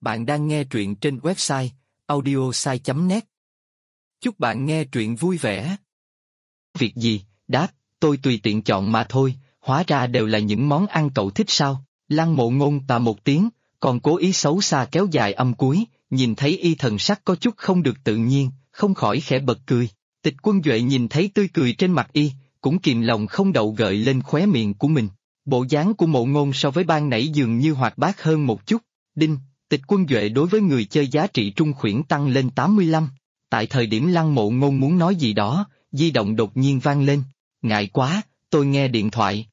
Bạn đang nghe truyện trên website audiosai.net. Chúc bạn nghe truyện vui vẻ. Việc gì? Đáp, tôi tùy tiện chọn mà thôi, hóa ra đều là những món ăn cậu thích sao? Lăng Mộ Ngôn tà một tiếng, còn cố ý xấu xa kéo dài âm cuối, nhìn thấy y thần sắc có chút không được tự nhiên, không khỏi khẽ bật cười. Tịch Quân Duệ nhìn thấy tươi cười trên mặt y, cũng kìm lòng không đậu gợi lên khóe miệng của mình. Bộ dáng của Mộ Ngôn so với ban nãy dường như hoạt bát hơn một chút. Đinh, Tịch Quân Duệ đối với người chơi giá trị trung khuyển tăng lên 85. Tại thời điểm Lăng Mộ Ngôn muốn nói gì đó, di động đột nhiên vang lên. Ngại quá, tôi nghe điện thoại.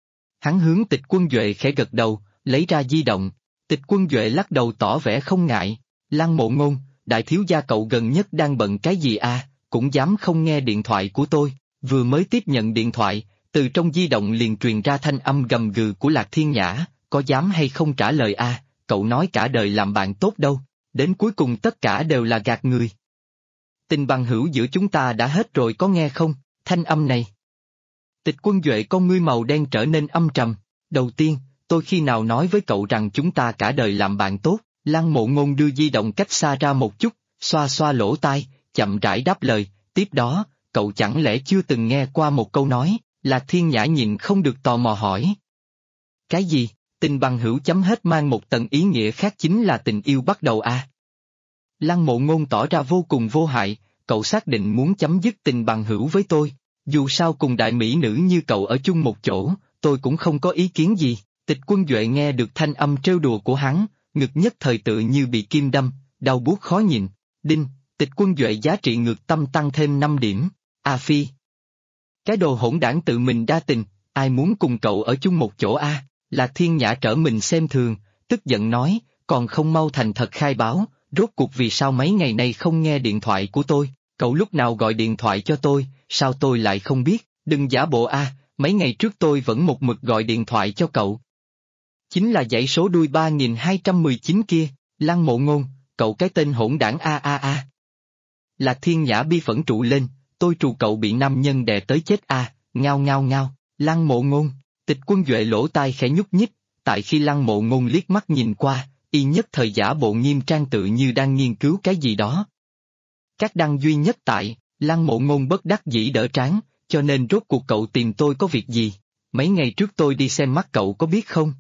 Hắn hướng Tịch Quân Duệ khẽ gật đầu, lấy ra di động. Tịch Quân Duệ lắc đầu tỏ vẻ không ngại. Lăng Mộ Ngôn, đại thiếu gia cậu gần nhất đang bận cái gì à, cũng dám không nghe điện thoại của tôi. Vừa mới tiếp nhận điện thoại, từ trong di động liền truyền ra thanh âm gầm gừ của Lạc Thiên Nhã, có dám hay không trả lời à, cậu nói cả đời làm bạn tốt đâu, đến cuối cùng tất cả đều là gạt người. Tình bằng hữu giữa chúng ta đã hết rồi có nghe không, thanh âm này. Tịch Quân Duệ con ngươi màu đen trở nên âm trầm, đầu tiên, tôi khi nào nói với cậu rằng chúng ta cả đời làm bạn tốt. Lăng Mộ Ngôn đưa di động cách xa ra một chút, xoa xoa lỗ tai, chậm rãi đáp lời, tiếp đó, cậu chẳng lẽ chưa từng nghe qua một câu nói, Lạc Thiên Nhã nhịn không được tò mò hỏi. Cái gì, tình bằng hữu chấm hết mang một tầng ý nghĩa khác chính là tình yêu bắt đầu à? Lăng Mộ Ngôn tỏ ra vô cùng vô hại, cậu xác định muốn chấm dứt tình bằng hữu với tôi, dù sao cùng đại mỹ nữ như cậu ở chung một chỗ, tôi cũng không có ý kiến gì. Tịch Quân Duệ nghe được thanh âm trêu đùa của hắn, ngực nhất thời tự như bị kim đâm, đau buốt khó nhịn. Đinh, Tịch Quân Duệ giá trị ngược tâm tăng thêm 5 điểm. A Phi, cái đồ hỗn đảng tự mình đa tình, ai muốn cùng cậu ở chung một chỗ a? Lạc Thiên Nhã trở mình xem thường, tức giận nói, còn không mau thành thật khai báo, rốt cuộc vì sao mấy ngày nay không nghe điện thoại của tôi, cậu lúc nào gọi điện thoại cho tôi, sao tôi lại không biết, đừng giả bộ a, mấy ngày trước tôi vẫn một mực gọi điện thoại cho cậu. Chính là dãy số đuôi 3219 kia, Lăng Mộ Ngôn, cậu cái tên hỗn đảng a. Lạc Thiên Nhã bi phẫn trụ lên, tôi trù cậu bị nam nhân đè tới chết a, ngao ngao ngao, Lăng Mộ Ngôn. Tịch Quân Duệ lỗ tai khẽ nhúc nhích, tại khi Lăng Mộ Ngôn liếc mắt nhìn qua, y nhất thời giả bộ nghiêm trang tự như đang nghiên cứu cái gì đó. Các đăng duy nhất tại, Lăng Mộ Ngôn bất đắc dĩ đỡ trán, cho nên rốt cuộc cậu tìm tôi có việc gì, mấy ngày trước tôi đi xem mắt cậu có biết không?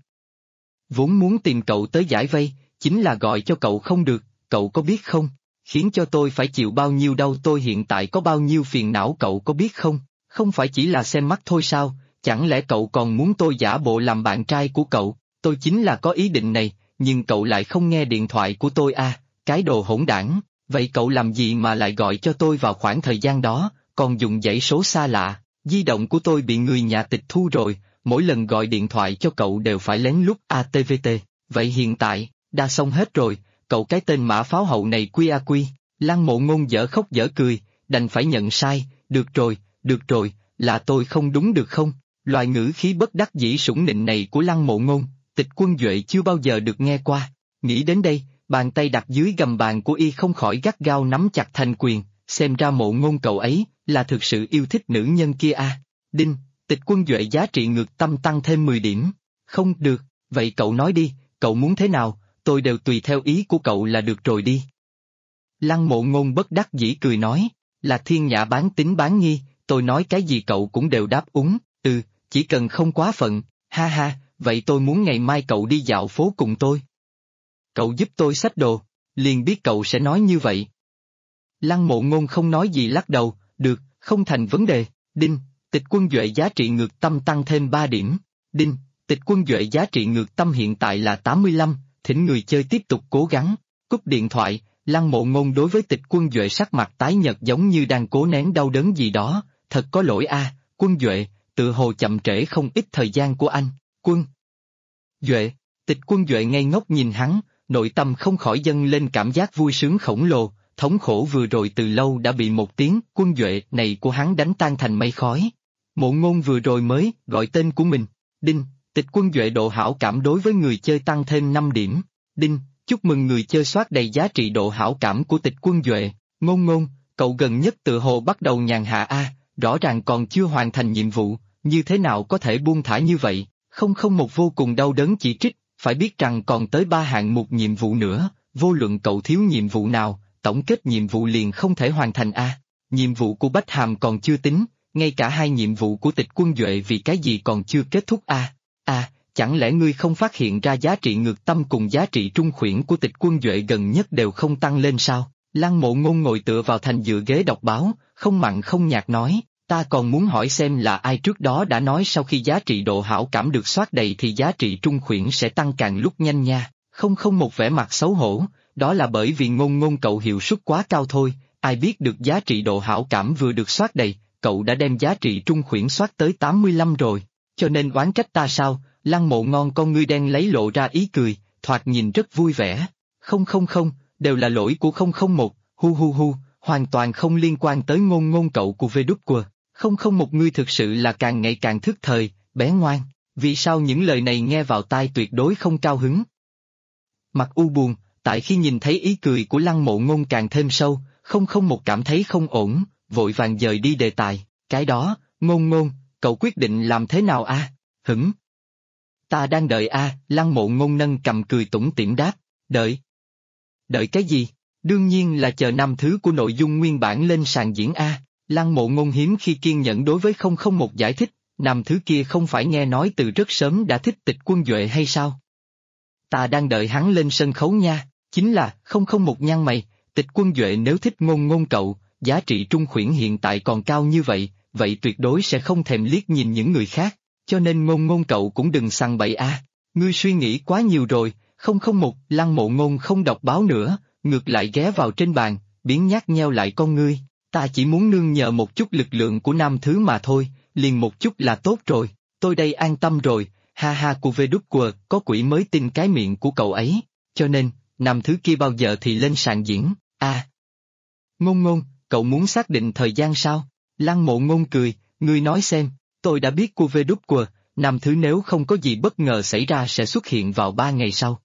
Vốn muốn tìm cậu tới giải vây, chính là gọi cho cậu không được, cậu có biết không? Khiến cho tôi phải chịu bao nhiêu đau, tôi hiện tại có bao nhiêu phiền não cậu có biết không? Không phải chỉ là xem mắt thôi sao, chẳng lẽ cậu còn muốn tôi giả bộ làm bạn trai của cậu? Tôi chính là có ý định này, nhưng cậu lại không nghe điện thoại của tôi à, cái đồ hỗn đảng, vậy cậu làm gì mà lại gọi cho tôi vào khoảng thời gian đó, còn dùng dãy số xa lạ, di động của tôi bị người nhà tịch thu rồi, mỗi lần gọi điện thoại cho cậu đều phải lén lút ATVT, vậy hiện tại, đã xong hết rồi, cậu cái tên mã pháo hậu này quy. Lăng Mộ Ngôn dở khóc dở cười, đành phải nhận sai, được rồi, là tôi không đúng được không? Loại ngữ khí bất đắc dĩ sủng nịnh này của Lăng Mộ Ngôn, Tịch Quân Duệ chưa bao giờ được nghe qua. Nghĩ đến đây, bàn tay đặt dưới gầm bàn của y không khỏi gắt gao nắm chặt thành quyền, xem ra Mộ Ngôn cậu ấy là thực sự yêu thích nữ nhân kia à. Đinh, Tịch Quân Duệ giá trị ngược tâm tăng thêm 10 điểm. Không được, vậy cậu nói đi, cậu muốn thế nào, tôi đều tùy theo ý của cậu là được rồi đi. Lăng Mộ Ngôn bất đắc dĩ cười nói, là Thiên Nhã bán tín bán nghi, tôi nói cái gì cậu cũng đều đáp ứng, chỉ cần không quá phận, ha ha, vậy tôi muốn ngày mai cậu đi dạo phố cùng tôi. Cậu giúp tôi xách đồ, liền biết cậu sẽ nói như vậy. Lăng Mộ Ngôn không nói gì lắc đầu, được, không thành vấn đề. Đinh, Tịch Quân Duệ giá trị ngược tâm tăng thêm 3 điểm. Đinh, Tịch Quân Duệ giá trị ngược tâm hiện tại là 85, thỉnh người chơi tiếp tục cố gắng. Cúp điện thoại, Lăng Mộ Ngôn đối với Tịch Quân Duệ sắc mặt tái nhợt giống như đang cố nén đau đớn gì đó, thật có lỗi a, Quân Duệ, tự hồ chậm trễ không ít thời gian của anh. Quân Duệ, Tịch Quân Duệ ngây ngốc nhìn hắn, nội tâm không khỏi dâng lên cảm giác vui sướng khổng lồ, thống khổ vừa rồi từ lâu đã bị một tiếng Quân Duệ này của hắn đánh tan thành mây khói. Mộ Ngôn vừa rồi mới gọi tên của mình. Đinh, Tịch Quân Duệ độ hảo cảm đối với người chơi tăng thêm 5 điểm. Đinh, chúc mừng người chơi soát đầy giá trị độ hảo cảm của Tịch Quân Duệ. Ngôn, cậu gần nhất tự hồ bắt đầu nhàn hạ a, rõ ràng còn chưa hoàn thành nhiệm vụ, như thế nào có thể buông thả như vậy? Không một vô cùng đau đớn chỉ trích, phải biết rằng còn tới 3 hạng mục nhiệm vụ nữa, vô luận cậu thiếu nhiệm vụ nào, tổng kết nhiệm vụ liền không thể hoàn thành a. Nhiệm vụ của Bách Hàm còn chưa tính, ngay cả hai nhiệm vụ của Tịch Quân Duệ vì cái gì còn chưa kết thúc a. Chẳng lẽ ngươi không phát hiện ra giá trị ngược tâm cùng giá trị trung khuyển của Tịch Quân Duệ gần nhất đều không tăng lên sao? Lăng Mộ Ngôn ngồi tựa vào thành dựa ghế đọc báo, không mặn không nhạt nói, ta còn muốn hỏi xem là ai trước đó đã nói sau khi giá trị độ hảo cảm được soát đầy thì giá trị trung khuyển sẽ tăng càng lúc nhanh nha. Không một vẻ mặt xấu hổ, đó là bởi vì Ngôn cậu hiệu suất quá cao thôi, ai biết được giá trị độ hảo cảm vừa được soát đầy, cậu đã đem giá trị trung khuyển soát tới 85 rồi, cho nên oán trách ta sao? Lăng Mộ Ngon con ngươi đen lấy lộ ra ý cười, thoạt nhìn rất vui vẻ. Không, đều là lỗi của 001, hu, hoàn toàn không liên quan tới ngôn cậu của VW. 001 ngươi thực sự là càng ngày càng thức thời, bé ngoan, vì sao những lời này nghe vào tai tuyệt đối không cao hứng. Mặt u buồn, tại khi nhìn thấy ý cười của Lăng Mộ Ngôn càng thêm sâu, 001 cảm thấy không ổn, vội vàng dời đi đề tài, cái đó, Ngôn, cậu quyết định làm thế nào a? Ta đang đợi a. Lăng Mộ Ngôn nâng cầm cười tủm tỉm đáp, đợi. Đợi cái gì? Đương nhiên là chờ năm thứ của nội dung nguyên bản lên sàn diễn a. Lăng Mộ Ngôn hiếm khi kiên nhẫn đối với 001 giải thích, năm thứ kia không phải nghe nói từ rất sớm đã thích Tịch Quân Duệ hay sao? Ta đang đợi hắn lên sân khấu nha, chính là 001 nhăn mày, Tịch Quân Duệ nếu thích ngôn cậu, giá trị trung khuyển hiện tại còn cao như vậy, vậy tuyệt đối sẽ không thèm liếc nhìn những người khác. Cho nên ngôn cậu cũng đừng sằng bậy a. Ngươi suy nghĩ quá nhiều rồi. 001, Lăng Mộ Ngôn không đọc báo nữa, ngược lại ghé vào trên bàn, biếng nhác nheo lại con ngươi. Ta chỉ muốn nương nhờ một chút lực lượng của nam thứ mà thôi, liền một chút là tốt rồi, tôi đây an tâm rồi, ha của VW có quỷ mới tin cái miệng của cậu ấy, cho nên, nam thứ kia bao giờ thì lên sàn diễn, Ngôn, cậu muốn xác định thời gian sao? Lăng Mộ Ngôn cười, ngươi nói xem. Tôi đã biết của VW, nam thứ nếu không có gì bất ngờ xảy ra sẽ xuất hiện vào 3 ngày sau.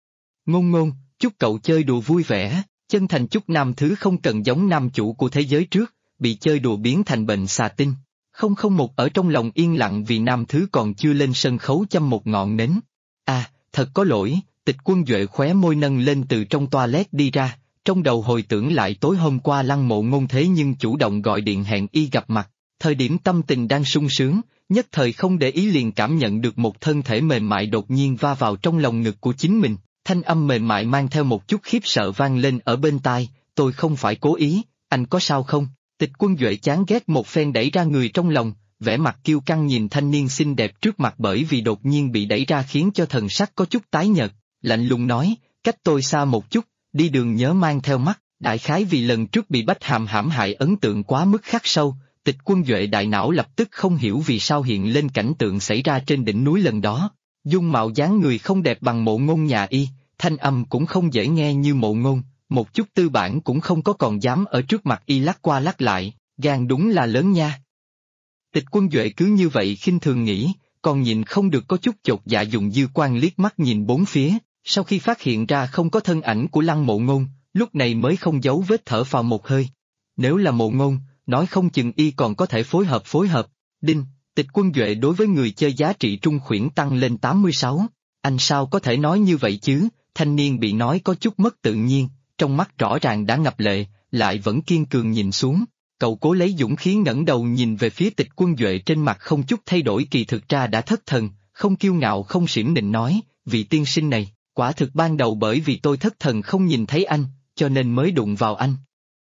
Ngôn, chúc cậu chơi đùa vui vẻ, chân thành chúc nam thứ không cần giống nam chủ của thế giới trước, bị chơi đùa biến thành bệnh xà tinh. 001 ở trong lòng yên lặng vì nam thứ còn chưa lên sân khấu châm một ngọn nến. Thật có lỗi, Tịch Quân Duệ khóe môi nâng lên từ trong toilet đi ra, trong đầu hồi tưởng lại tối hôm qua Lăng Mộ Ngôn thế nhưng chủ động gọi điện hẹn y gặp mặt. Thời điểm tâm tình đang sung sướng, nhất thời không để ý liền cảm nhận được một thân thể mềm mại đột nhiên va vào trong lòng ngực của chính mình, thanh âm mềm mại mang theo một chút khiếp sợ vang lên ở bên tai, tôi không phải cố ý, anh có sao không? Tịch Quân Duệ chán ghét một phen đẩy ra người trong lòng, vẻ mặt kiêu căng nhìn thanh niên xinh đẹp trước mặt bởi vì đột nhiên bị đẩy ra khiến cho thần sắc có chút tái nhợt, lạnh lùng nói, cách tôi xa một chút, đi đường nhớ mang theo mắt, đại khái vì lần trước bị Bách Hàm hãm hại ấn tượng quá mức khắc sâu. Tịch Quân Duệ đại não lập tức không hiểu vì sao hiện lên cảnh tượng xảy ra trên đỉnh núi lần đó. Dung mạo dáng người không đẹp bằng Mộ Ngôn nhà y, thanh âm cũng không dễ nghe như Mộ Ngôn, một chút tư bản cũng không có còn dám ở trước mặt y lắc qua lắc lại, gan đúng là lớn nha. Tịch Quân Duệ cứ như vậy khinh thường nghĩ, còn nhìn không được có chút chột dạ dùng dư quan liếc mắt nhìn bốn phía, sau khi phát hiện ra không có thân ảnh của Lăng Mộ Ngôn, lúc này mới không giấu vết thở phào một hơi. Nếu là Mộ Ngôn, nói không chừng y còn có thể phối hợp. Đinh, Tịch Quân Duệ đối với người chơi giá trị trung khuyển tăng lên 86. Anh sao có thể nói như vậy chứ? Thanh niên bị nói có chút mất tự nhiên, trong mắt rõ ràng đã ngập lệ, lại vẫn kiên cường nhìn xuống. Cậu cố lấy dũng khí ngẩng đầu nhìn về phía Tịch Quân Duệ trên mặt không chút thay đổi kỳ thực ra đã thất thần, không kiêu ngạo không xiểm nịnh nói, vị tiên sinh này, quả thực ban đầu bởi vì tôi thất thần không nhìn thấy anh, cho nên mới đụng vào anh.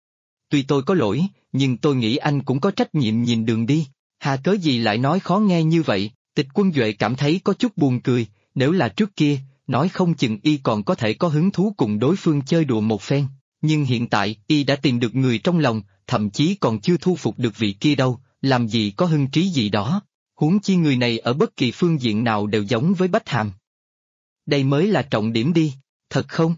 Tuy tôi có lỗi, nhưng tôi nghĩ anh cũng có trách nhiệm nhìn đường đi, hà cớ gì lại nói khó nghe như vậy? Tịch Quân Duệ cảm thấy có chút buồn cười, nếu là trước kia, nói không chừng y còn có thể có hứng thú cùng đối phương chơi đùa một phen, nhưng hiện tại y đã tìm được người trong lòng, thậm chí còn chưa thu phục được vị kia đâu, làm gì có hưng trí gì đó, huống chi người này ở bất kỳ phương diện nào đều giống với Bách Hàm. Đây mới là trọng điểm đi, thật không?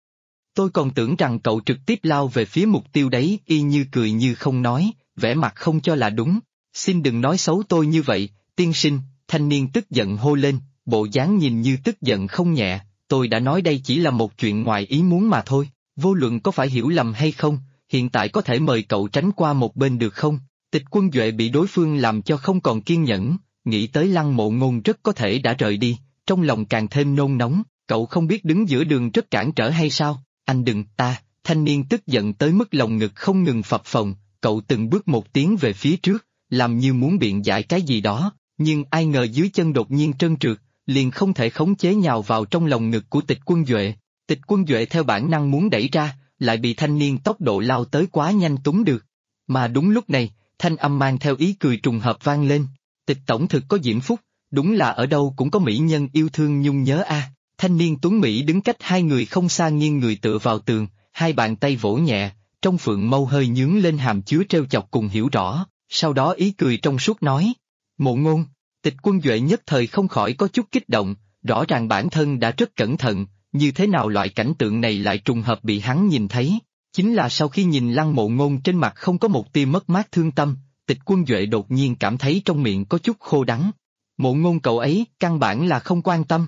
Tôi còn tưởng rằng cậu trực tiếp lao về phía mục tiêu đấy, y như cười như không nói, vẻ mặt không cho là đúng, xin đừng nói xấu tôi như vậy, tiên sinh, thanh niên tức giận hô lên, bộ dáng nhìn như tức giận không nhẹ, tôi đã nói đây chỉ là một chuyện ngoài ý muốn mà thôi, vô luận có phải hiểu lầm hay không, hiện tại có thể mời cậu tránh qua một bên được không? Tịch Quân Duệ bị đối phương làm cho không còn kiên nhẫn, nghĩ tới Lăng Mộ Ngôn rất có thể đã rời đi, trong lòng càng thêm nôn nóng, cậu không biết đứng giữa đường rất cản trở hay sao? anh đừng, thanh niên tức giận tới mức lồng ngực không ngừng phập phồng, cậu từng bước một tiến về phía trước, làm như muốn biện giải cái gì đó, nhưng ai ngờ dưới chân đột nhiên trơn trượt, liền không thể khống chế nhào vào trong lồng ngực của Tịch Quân Duệ. Tịch Quân Duệ theo bản năng muốn đẩy ra, lại bị thanh niên tốc độ lao tới quá nhanh túm được. Mà đúng lúc này, thanh âm mang theo ý cười trùng hợp vang lên. Tịch tổng thực có diễm phúc, đúng là ở đâu cũng có mỹ nhân yêu thương nhung nhớ a. Thanh niên tuấn Mỹ đứng cách hai người không xa nghiêng người tựa vào tường, hai bàn tay vỗ nhẹ, trong phượng mâu hơi nhướng lên hàm chứa trêu chọc cùng hiểu rõ, sau đó ý cười trong suốt nói. Mộ Ngôn. Tịch Quân Duệ nhất thời không khỏi có chút kích động, rõ ràng bản thân đã rất cẩn thận, như thế nào loại cảnh tượng này lại trùng hợp bị hắn nhìn thấy. Chính là sau khi nhìn Lăng Mộ Ngôn trên mặt không có một tia mất mát thương tâm, Tịch Quân Duệ đột nhiên cảm thấy trong miệng có chút khô đắng. Mộ Ngôn cậu ấy căn bản là không quan tâm.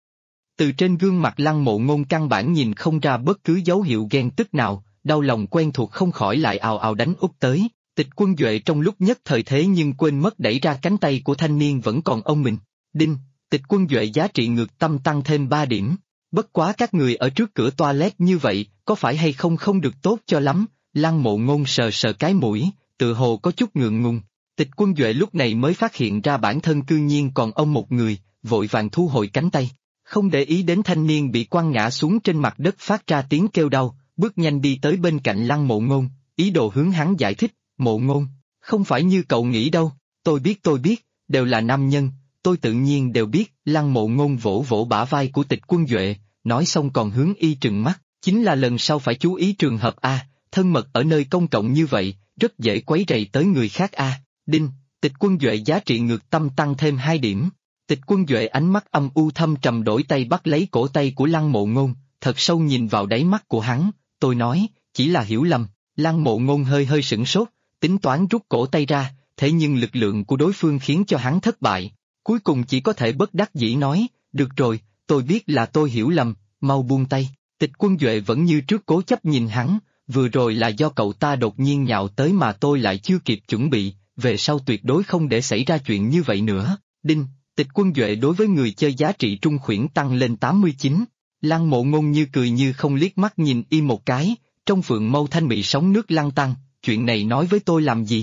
Từ trên gương mặt Lăng Mộ Ngôn căn bản nhìn không ra bất cứ dấu hiệu ghen tức nào, đau lòng quen thuộc không khỏi lại ào ào đánh úp tới. Tịch Quân Duệ trong lúc nhất thời thế nhưng quên mất đẩy ra cánh tay của thanh niên vẫn còn ôm mình. Đinh, Tịch Quân Duệ giá trị ngược tâm tăng thêm 3 điểm. Bất quá các người ở trước cửa toilet như vậy, có phải hay không không được tốt cho lắm, Lăng Mộ Ngôn sờ sờ cái mũi, tự hồ có chút ngượng ngùng. Tịch Quân Duệ lúc này mới phát hiện ra bản thân cư nhiên còn ôm một người, vội vàng thu hồi cánh tay. Không để ý đến thanh niên bị quăng ngã xuống trên mặt đất phát ra tiếng kêu đau, bước nhanh đi tới bên cạnh Lăng Mộ Ngôn, ý đồ hướng hắn giải thích. Mộ Ngôn, không phải như cậu nghĩ đâu, tôi biết, đều là nam nhân, tôi tự nhiên đều biết. Lăng Mộ Ngôn vỗ vỗ bả vai của Tịch Quân Duệ, nói xong còn hướng y trừng mắt, chính là lần sau phải chú ý trường hợp a, thân mật ở nơi công cộng như vậy, rất dễ quấy rầy tới người khác a. Đinh, Tịch Quân Duệ giá trị ngược tâm tăng thêm 2 điểm. Tịch Quân Duệ ánh mắt âm u thâm trầm đổi tay bắt lấy cổ tay của Lăng Mộ Ngôn, thật sâu nhìn vào đáy mắt của hắn, tôi nói, chỉ là hiểu lầm. Lăng Mộ Ngôn hơi sửng sốt, tính toán rút cổ tay ra, thế nhưng lực lượng của đối phương khiến cho hắn thất bại. Cuối cùng chỉ có thể bất đắc dĩ nói, được rồi, tôi biết là tôi hiểu lầm, mau buông tay. Tịch Quân Duệ vẫn như trước cố chấp nhìn hắn, vừa rồi là do cậu ta đột nhiên nhào tới mà tôi lại chưa kịp chuẩn bị, về sau tuyệt đối không để xảy ra chuyện như vậy nữa. Đinh, Tịch Quân Duệ đối với người chơi giá trị trung khuyển tăng lên 89. Lăng Mộ Ngôn như cười như không liếc mắt nhìn y một cái, trong phượng mâu thanh mị sóng nước lăn tăn, chuyện này nói với tôi làm gì?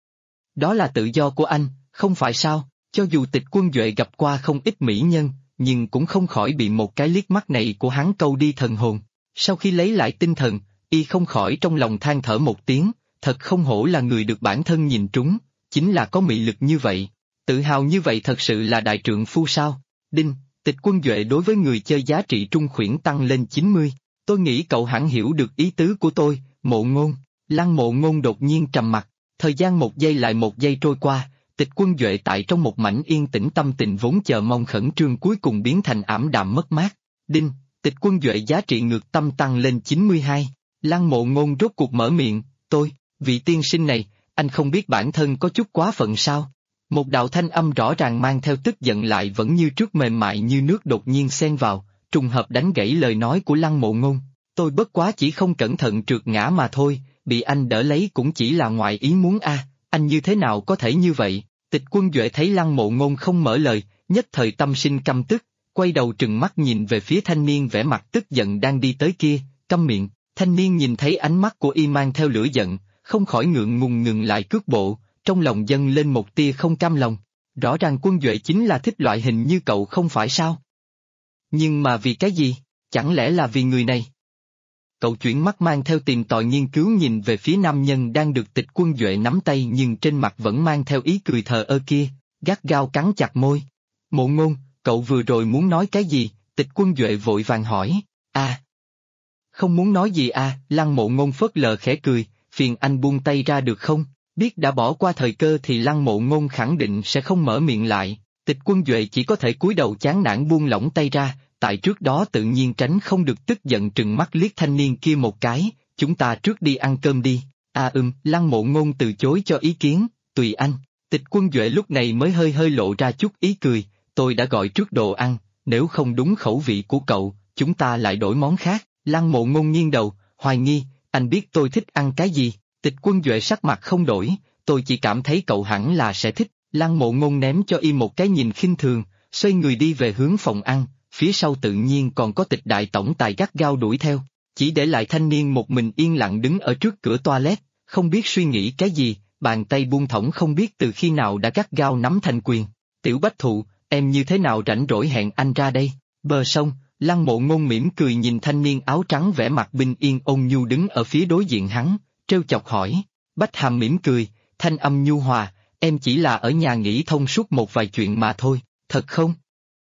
Đó là tự do của anh, không phải sao? Cho dù Tịch Quân Duệ gặp qua không ít mỹ nhân, nhưng cũng không khỏi bị một cái liếc mắt này của hắn câu đi thần hồn. Sau khi lấy lại tinh thần, y không khỏi trong lòng than thở một tiếng, thật không hổ là người được bản thân nhìn trúng, chính là có mị lực như vậy. Tự hào như vậy thật sự là đại trượng phu sao? Đinh, Tịch Quân Duệ đối với người chơi giá trị trung khuyển tăng lên 90. Tôi nghĩ cậu hẳn hiểu được ý tứ của tôi, Mộ Ngôn. Lăng Mộ Ngôn đột nhiên trầm mặt, thời gian một giây lại một giây trôi qua, Tịch Quân Duệ tại trong một mảnh yên tĩnh tâm tình vốn chờ mong khẩn trương cuối cùng biến thành ảm đạm mất mát. Đinh, Tịch Quân Duệ giá trị ngược tâm tăng lên 92. Lăng Mộ Ngôn rốt cuộc mở miệng, vị tiên sinh này, anh không biết bản thân có chút quá phận sao? Một đạo thanh âm rõ ràng mang theo tức giận lại vẫn như trước mềm mại như nước đột nhiên xen vào, trùng hợp đánh gãy lời nói của Lăng Mộ Ngôn. Tôi bất quá chỉ không cẩn thận trượt ngã mà thôi, bị anh đỡ lấy cũng chỉ là ngoại ý muốn a. Anh như thế nào có thể như vậy? Tịch Quân Duệ thấy Lăng Mộ Ngôn không mở lời, nhất thời tâm sinh căm tức, quay đầu trừng mắt nhìn về phía thanh niên vẻ mặt tức giận đang đi tới kia, câm miệng. Thanh niên nhìn thấy ánh mắt của y mang theo lửa giận, không khỏi ngượng ngùng ngừng lại cước bộ, trong lòng dâng lên một tia không cam lòng. Rõ ràng Quân Duệ chính là thích loại hình như cậu không phải sao? Nhưng mà vì cái gì? Chẳng lẽ là vì người này? Cậu chuyển mắt mang theo tìm tòi nghiên cứu nhìn về phía nam nhân đang được Tịch Quân Duệ nắm tay nhưng trên mặt vẫn mang theo ý cười thờ ơ kia, gắt gao cắn chặt môi. Mộ Ngôn, cậu vừa rồi muốn nói cái gì? Tịch Quân Duệ vội vàng hỏi. Không muốn nói gì à? Lăng Mộ Ngôn phớt lờ khẽ cười, phiền anh buông tay ra được không? Biết đã bỏ qua thời cơ thì Lăng Mộ Ngôn khẳng định sẽ không mở miệng lại, Tịch Quân Duệ chỉ có thể cúi đầu chán nản buông lỏng tay ra, tại trước đó tự nhiên tránh không được tức giận trừng mắt liếc thanh niên kia một cái, chúng ta trước đi ăn cơm đi. Lăng Mộ Ngôn từ chối cho ý kiến, tùy anh. Tịch Quân Duệ lúc này mới hơi lộ ra chút ý cười, tôi đã gọi trước đồ ăn, nếu không đúng khẩu vị của cậu, chúng ta lại đổi món khác. Lăng Mộ Ngôn nghiêng đầu, hoài nghi, anh biết tôi thích ăn cái gì? Tịch Quân Duệ sắc mặt không đổi, tôi chỉ cảm thấy cậu hẳn là sẽ thích. Lăng Mộ Ngôn ném cho y một cái nhìn khinh thường, xoay người đi về hướng phòng ăn, phía sau tự nhiên còn có Tịch đại tổng tài gắt gao đuổi theo. chỉ để lại thanh niên một mình yên lặng đứng ở trước cửa toilet, không biết suy nghĩ cái gì, bàn tay buông thõng không biết từ khi nào đã gắt gao nắm thành quyền. Tiểu Bách Thụ, em như thế nào rảnh rỗi hẹn anh ra đây? Bờ sông, Lăng Mộ Ngôn mỉm cười nhìn thanh niên áo trắng vẻ mặt bình yên ôn nhu đứng ở phía đối diện hắn, trêu chọc hỏi. Bách Hàm mỉm cười, thanh âm nhu hòa, em chỉ là ở nhà nghĩ thông suốt một vài chuyện mà thôi, thật không?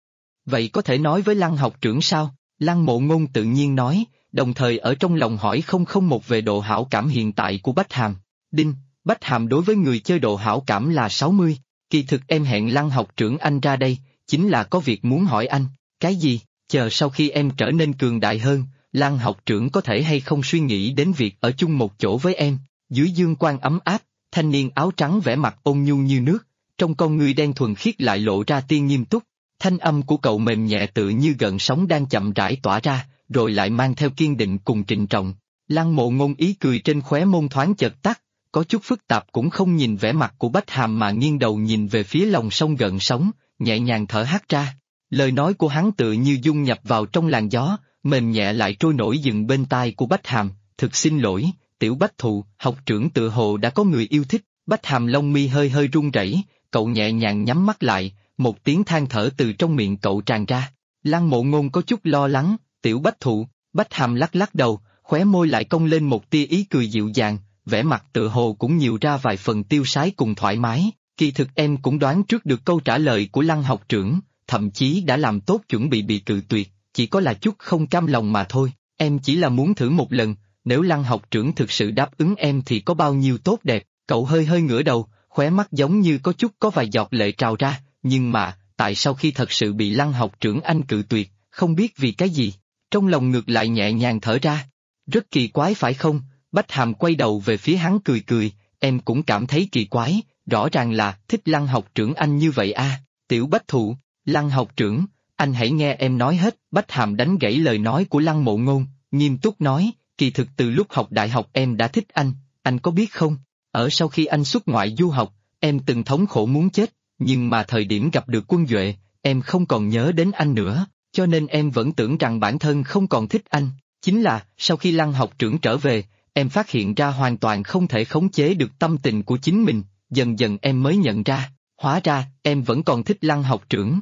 Vậy có thể nói với Lăng học trưởng sao? Lăng Mộ Ngôn tự nhiên nói, đồng thời ở trong lòng hỏi 001 về độ hảo cảm hiện tại của Bách Hàm. Đinh, Bách Hàm đối với người chơi độ hảo cảm là 60, kỳ thực em hẹn Lăng học trưởng anh ra đây, chính là có việc muốn hỏi anh. Cái gì? Chờ sau khi em trở nên cường đại hơn, Lăng học trưởng có thể hay không suy nghĩ đến việc ở chung một chỗ với em. Dưới dương quang ấm áp, thanh niên áo trắng vẻ mặt ôn nhu như nước, trong con ngươi đen thuần khiết lại lộ ra tia nghiêm túc. Thanh âm của cậu mềm nhẹ tự như gợn sóng đang chậm rãi tỏa ra, rồi lại mang theo kiên định cùng trịnh trọng. Lăng Mộ Ngôn ý cười trên khóe môi thoáng chợt tắt, có chút phức tạp cũng không nhìn vẻ mặt của Bách Hàm mà nghiêng đầu nhìn về phía lòng sông gợn sóng, nhẹ nhàng thở hắt ra. Lời nói của hắn tự như dung nhập vào trong làn gió, mềm nhẹ lại trôi nổi dừng bên tai của Bách Hàm. Thực xin lỗi, Tiểu Bách Thụ, học trưởng tự hồ đã có người yêu thích. Bách Hàm lông mi hơi hơi run rẩy, cậu nhẹ nhàng nhắm mắt lại, một tiếng than thở từ trong miệng cậu tràn ra. Lăng Mộ Ngôn có chút lo lắng, Tiểu Bách Thụ. Bách Hàm lắc lắc đầu, khóe môi lại cong lên một tia ý cười dịu dàng, vẻ mặt tự hồ cũng nhiều ra vài phần tiêu sái cùng thoải mái. Kỳ thực em cũng đoán trước được câu trả lời của Lăng học trưởng, thậm chí đã làm tốt chuẩn bị cự tuyệt, chỉ có là chút không cam lòng mà thôi. Em chỉ là muốn thử một lần, nếu Lăng học trưởng thực sự đáp ứng em thì có bao nhiêu tốt đẹp. Cậu hơi hơi ngửa đầu, khóe mắt giống như có chút có vài giọt lệ trào ra, nhưng mà, tại sao khi thật sự bị Lăng học trưởng anh cự tuyệt, không biết vì cái gì, trong lòng ngược lại nhẹ nhàng thở ra. Rất kỳ quái phải không? Bách Hàm quay đầu về phía hắn cười cười, em cũng cảm thấy kỳ quái, rõ ràng là thích Lăng học trưởng anh như vậy à. Tiểu Bách Thụ, Lăng học trưởng, anh hãy nghe em nói hết. Bách Hàm đánh gãy lời nói của Lăng Mộ Ngôn, nghiêm túc nói, kỳ thực từ lúc học đại học em đã thích anh có biết không? Ở sau khi anh xuất ngoại du học, em từng thống khổ muốn chết, nhưng mà thời điểm gặp được Quân Duệ, em không còn nhớ đến anh nữa, cho nên em vẫn tưởng rằng bản thân không còn thích anh. Chính là, sau khi Lăng học trưởng trở về, em phát hiện ra hoàn toàn không thể khống chế được tâm tình của chính mình, dần dần em mới nhận ra, hóa ra, em vẫn còn thích Lăng học trưởng.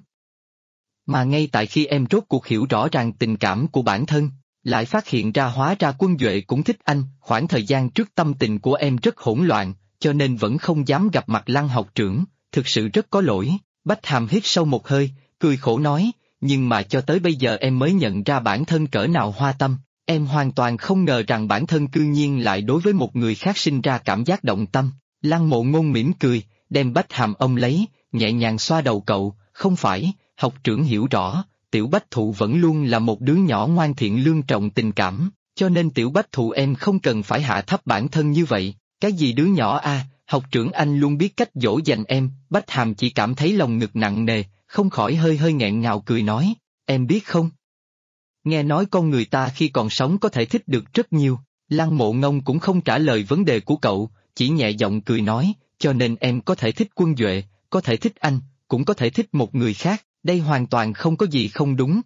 Mà ngay tại khi em rốt cuộc hiểu rõ ràng tình cảm của bản thân, lại phát hiện ra hóa ra Quân Duệ cũng thích anh. Khoảng thời gian trước tâm tình của em rất hỗn loạn, cho nên vẫn không dám gặp mặt Lăng học trưởng, thực sự rất có lỗi. Bách Hàm hít sâu một hơi, cười khổ nói, nhưng mà cho tới bây giờ em mới nhận ra bản thân cỡ nào hoa tâm, em hoàn toàn không ngờ rằng bản thân cư nhiên lại đối với một người khác sinh ra cảm giác động tâm. Lăng Mộ Ngôn mỉm cười, đem Bách Hàm ôm lấy, nhẹ nhàng xoa đầu cậu, không phải, học trưởng hiểu rõ, Tiểu Bách Thụ vẫn luôn là một đứa nhỏ ngoan thiện lương trọng tình cảm, cho nên Tiểu Bách Thụ em không cần phải hạ thấp bản thân như vậy. Cái gì đứa nhỏ a? Học trưởng anh luôn biết cách dỗ dành em. Bách Hàm chỉ cảm thấy lòng ngực nặng nề, không khỏi hơi hơi nghẹn ngào cười nói, em biết không? Nghe nói con người ta khi còn sống có thể thích được rất nhiều. Lăng Mộ Ngôn cũng không trả lời vấn đề của cậu, chỉ nhẹ giọng cười nói, cho nên em có thể thích Quân Duệ, có thể thích anh, cũng có thể thích một người khác, đây hoàn toàn không có gì không đúng.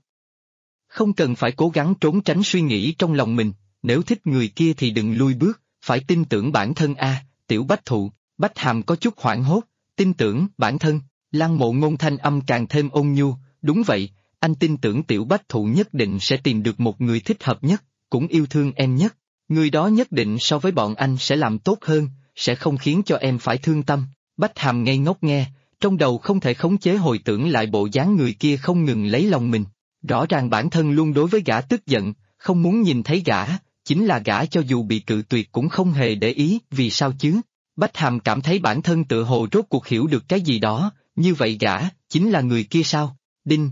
Không cần phải cố gắng trốn tránh suy nghĩ trong lòng mình, nếu thích người kia thì đừng lui bước, phải tin tưởng bản thân a. Tiểu Bách Thụ. Bách Hàm có chút hoảng hốt, tin tưởng bản thân. Lăng Mộ Ngôn thanh âm càng thêm ôn nhu, đúng vậy, anh tin tưởng Tiểu Bách Thụ nhất định sẽ tìm được một người thích hợp nhất, cũng yêu thương em nhất. Người đó nhất định so với bọn anh sẽ làm tốt hơn, sẽ không khiến cho em phải thương tâm. Bách Hàm ngây ngốc nghe, trong đầu không thể khống chế hồi tưởng lại bộ dáng người kia không ngừng lấy lòng mình. Rõ ràng bản thân luôn đối với gã tức giận, không muốn nhìn thấy gã, chính là gã cho dù bị cự tuyệt cũng không hề để ý, vì sao chứ? Bách Hàm cảm thấy bản thân tự hồ rốt cuộc hiểu được cái gì đó, như vậy gã, chính là người kia sao? Đinh!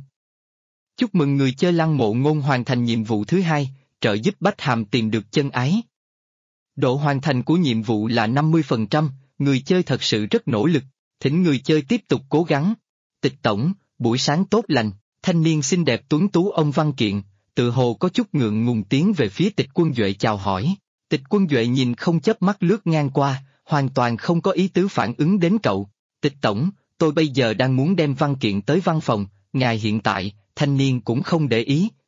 Chúc mừng người chơi Lăng Mộ Ngôn hoàn thành nhiệm vụ thứ 2, trợ giúp Bách Hàm tìm được chân ái. Độ hoàn thành của nhiệm vụ là 50%, người chơi thật sự rất nỗ lực, thỉnh người chơi tiếp tục cố gắng. Tịch tổng, buổi sáng tốt lành, thanh niên xinh đẹp tuấn tú ông Văn Kiện, tự hồ có chút ngượng ngùng tiến về phía Tịch Quân Duệ chào hỏi. Tịch Quân Duệ nhìn không chớp mắt lướt ngang qua, hoàn toàn không có ý tứ phản ứng đến cậu. Tịch tổng, tôi bây giờ đang muốn đem Văn Kiện tới văn phòng, ngài hiện tại, thanh niên cũng không để ý,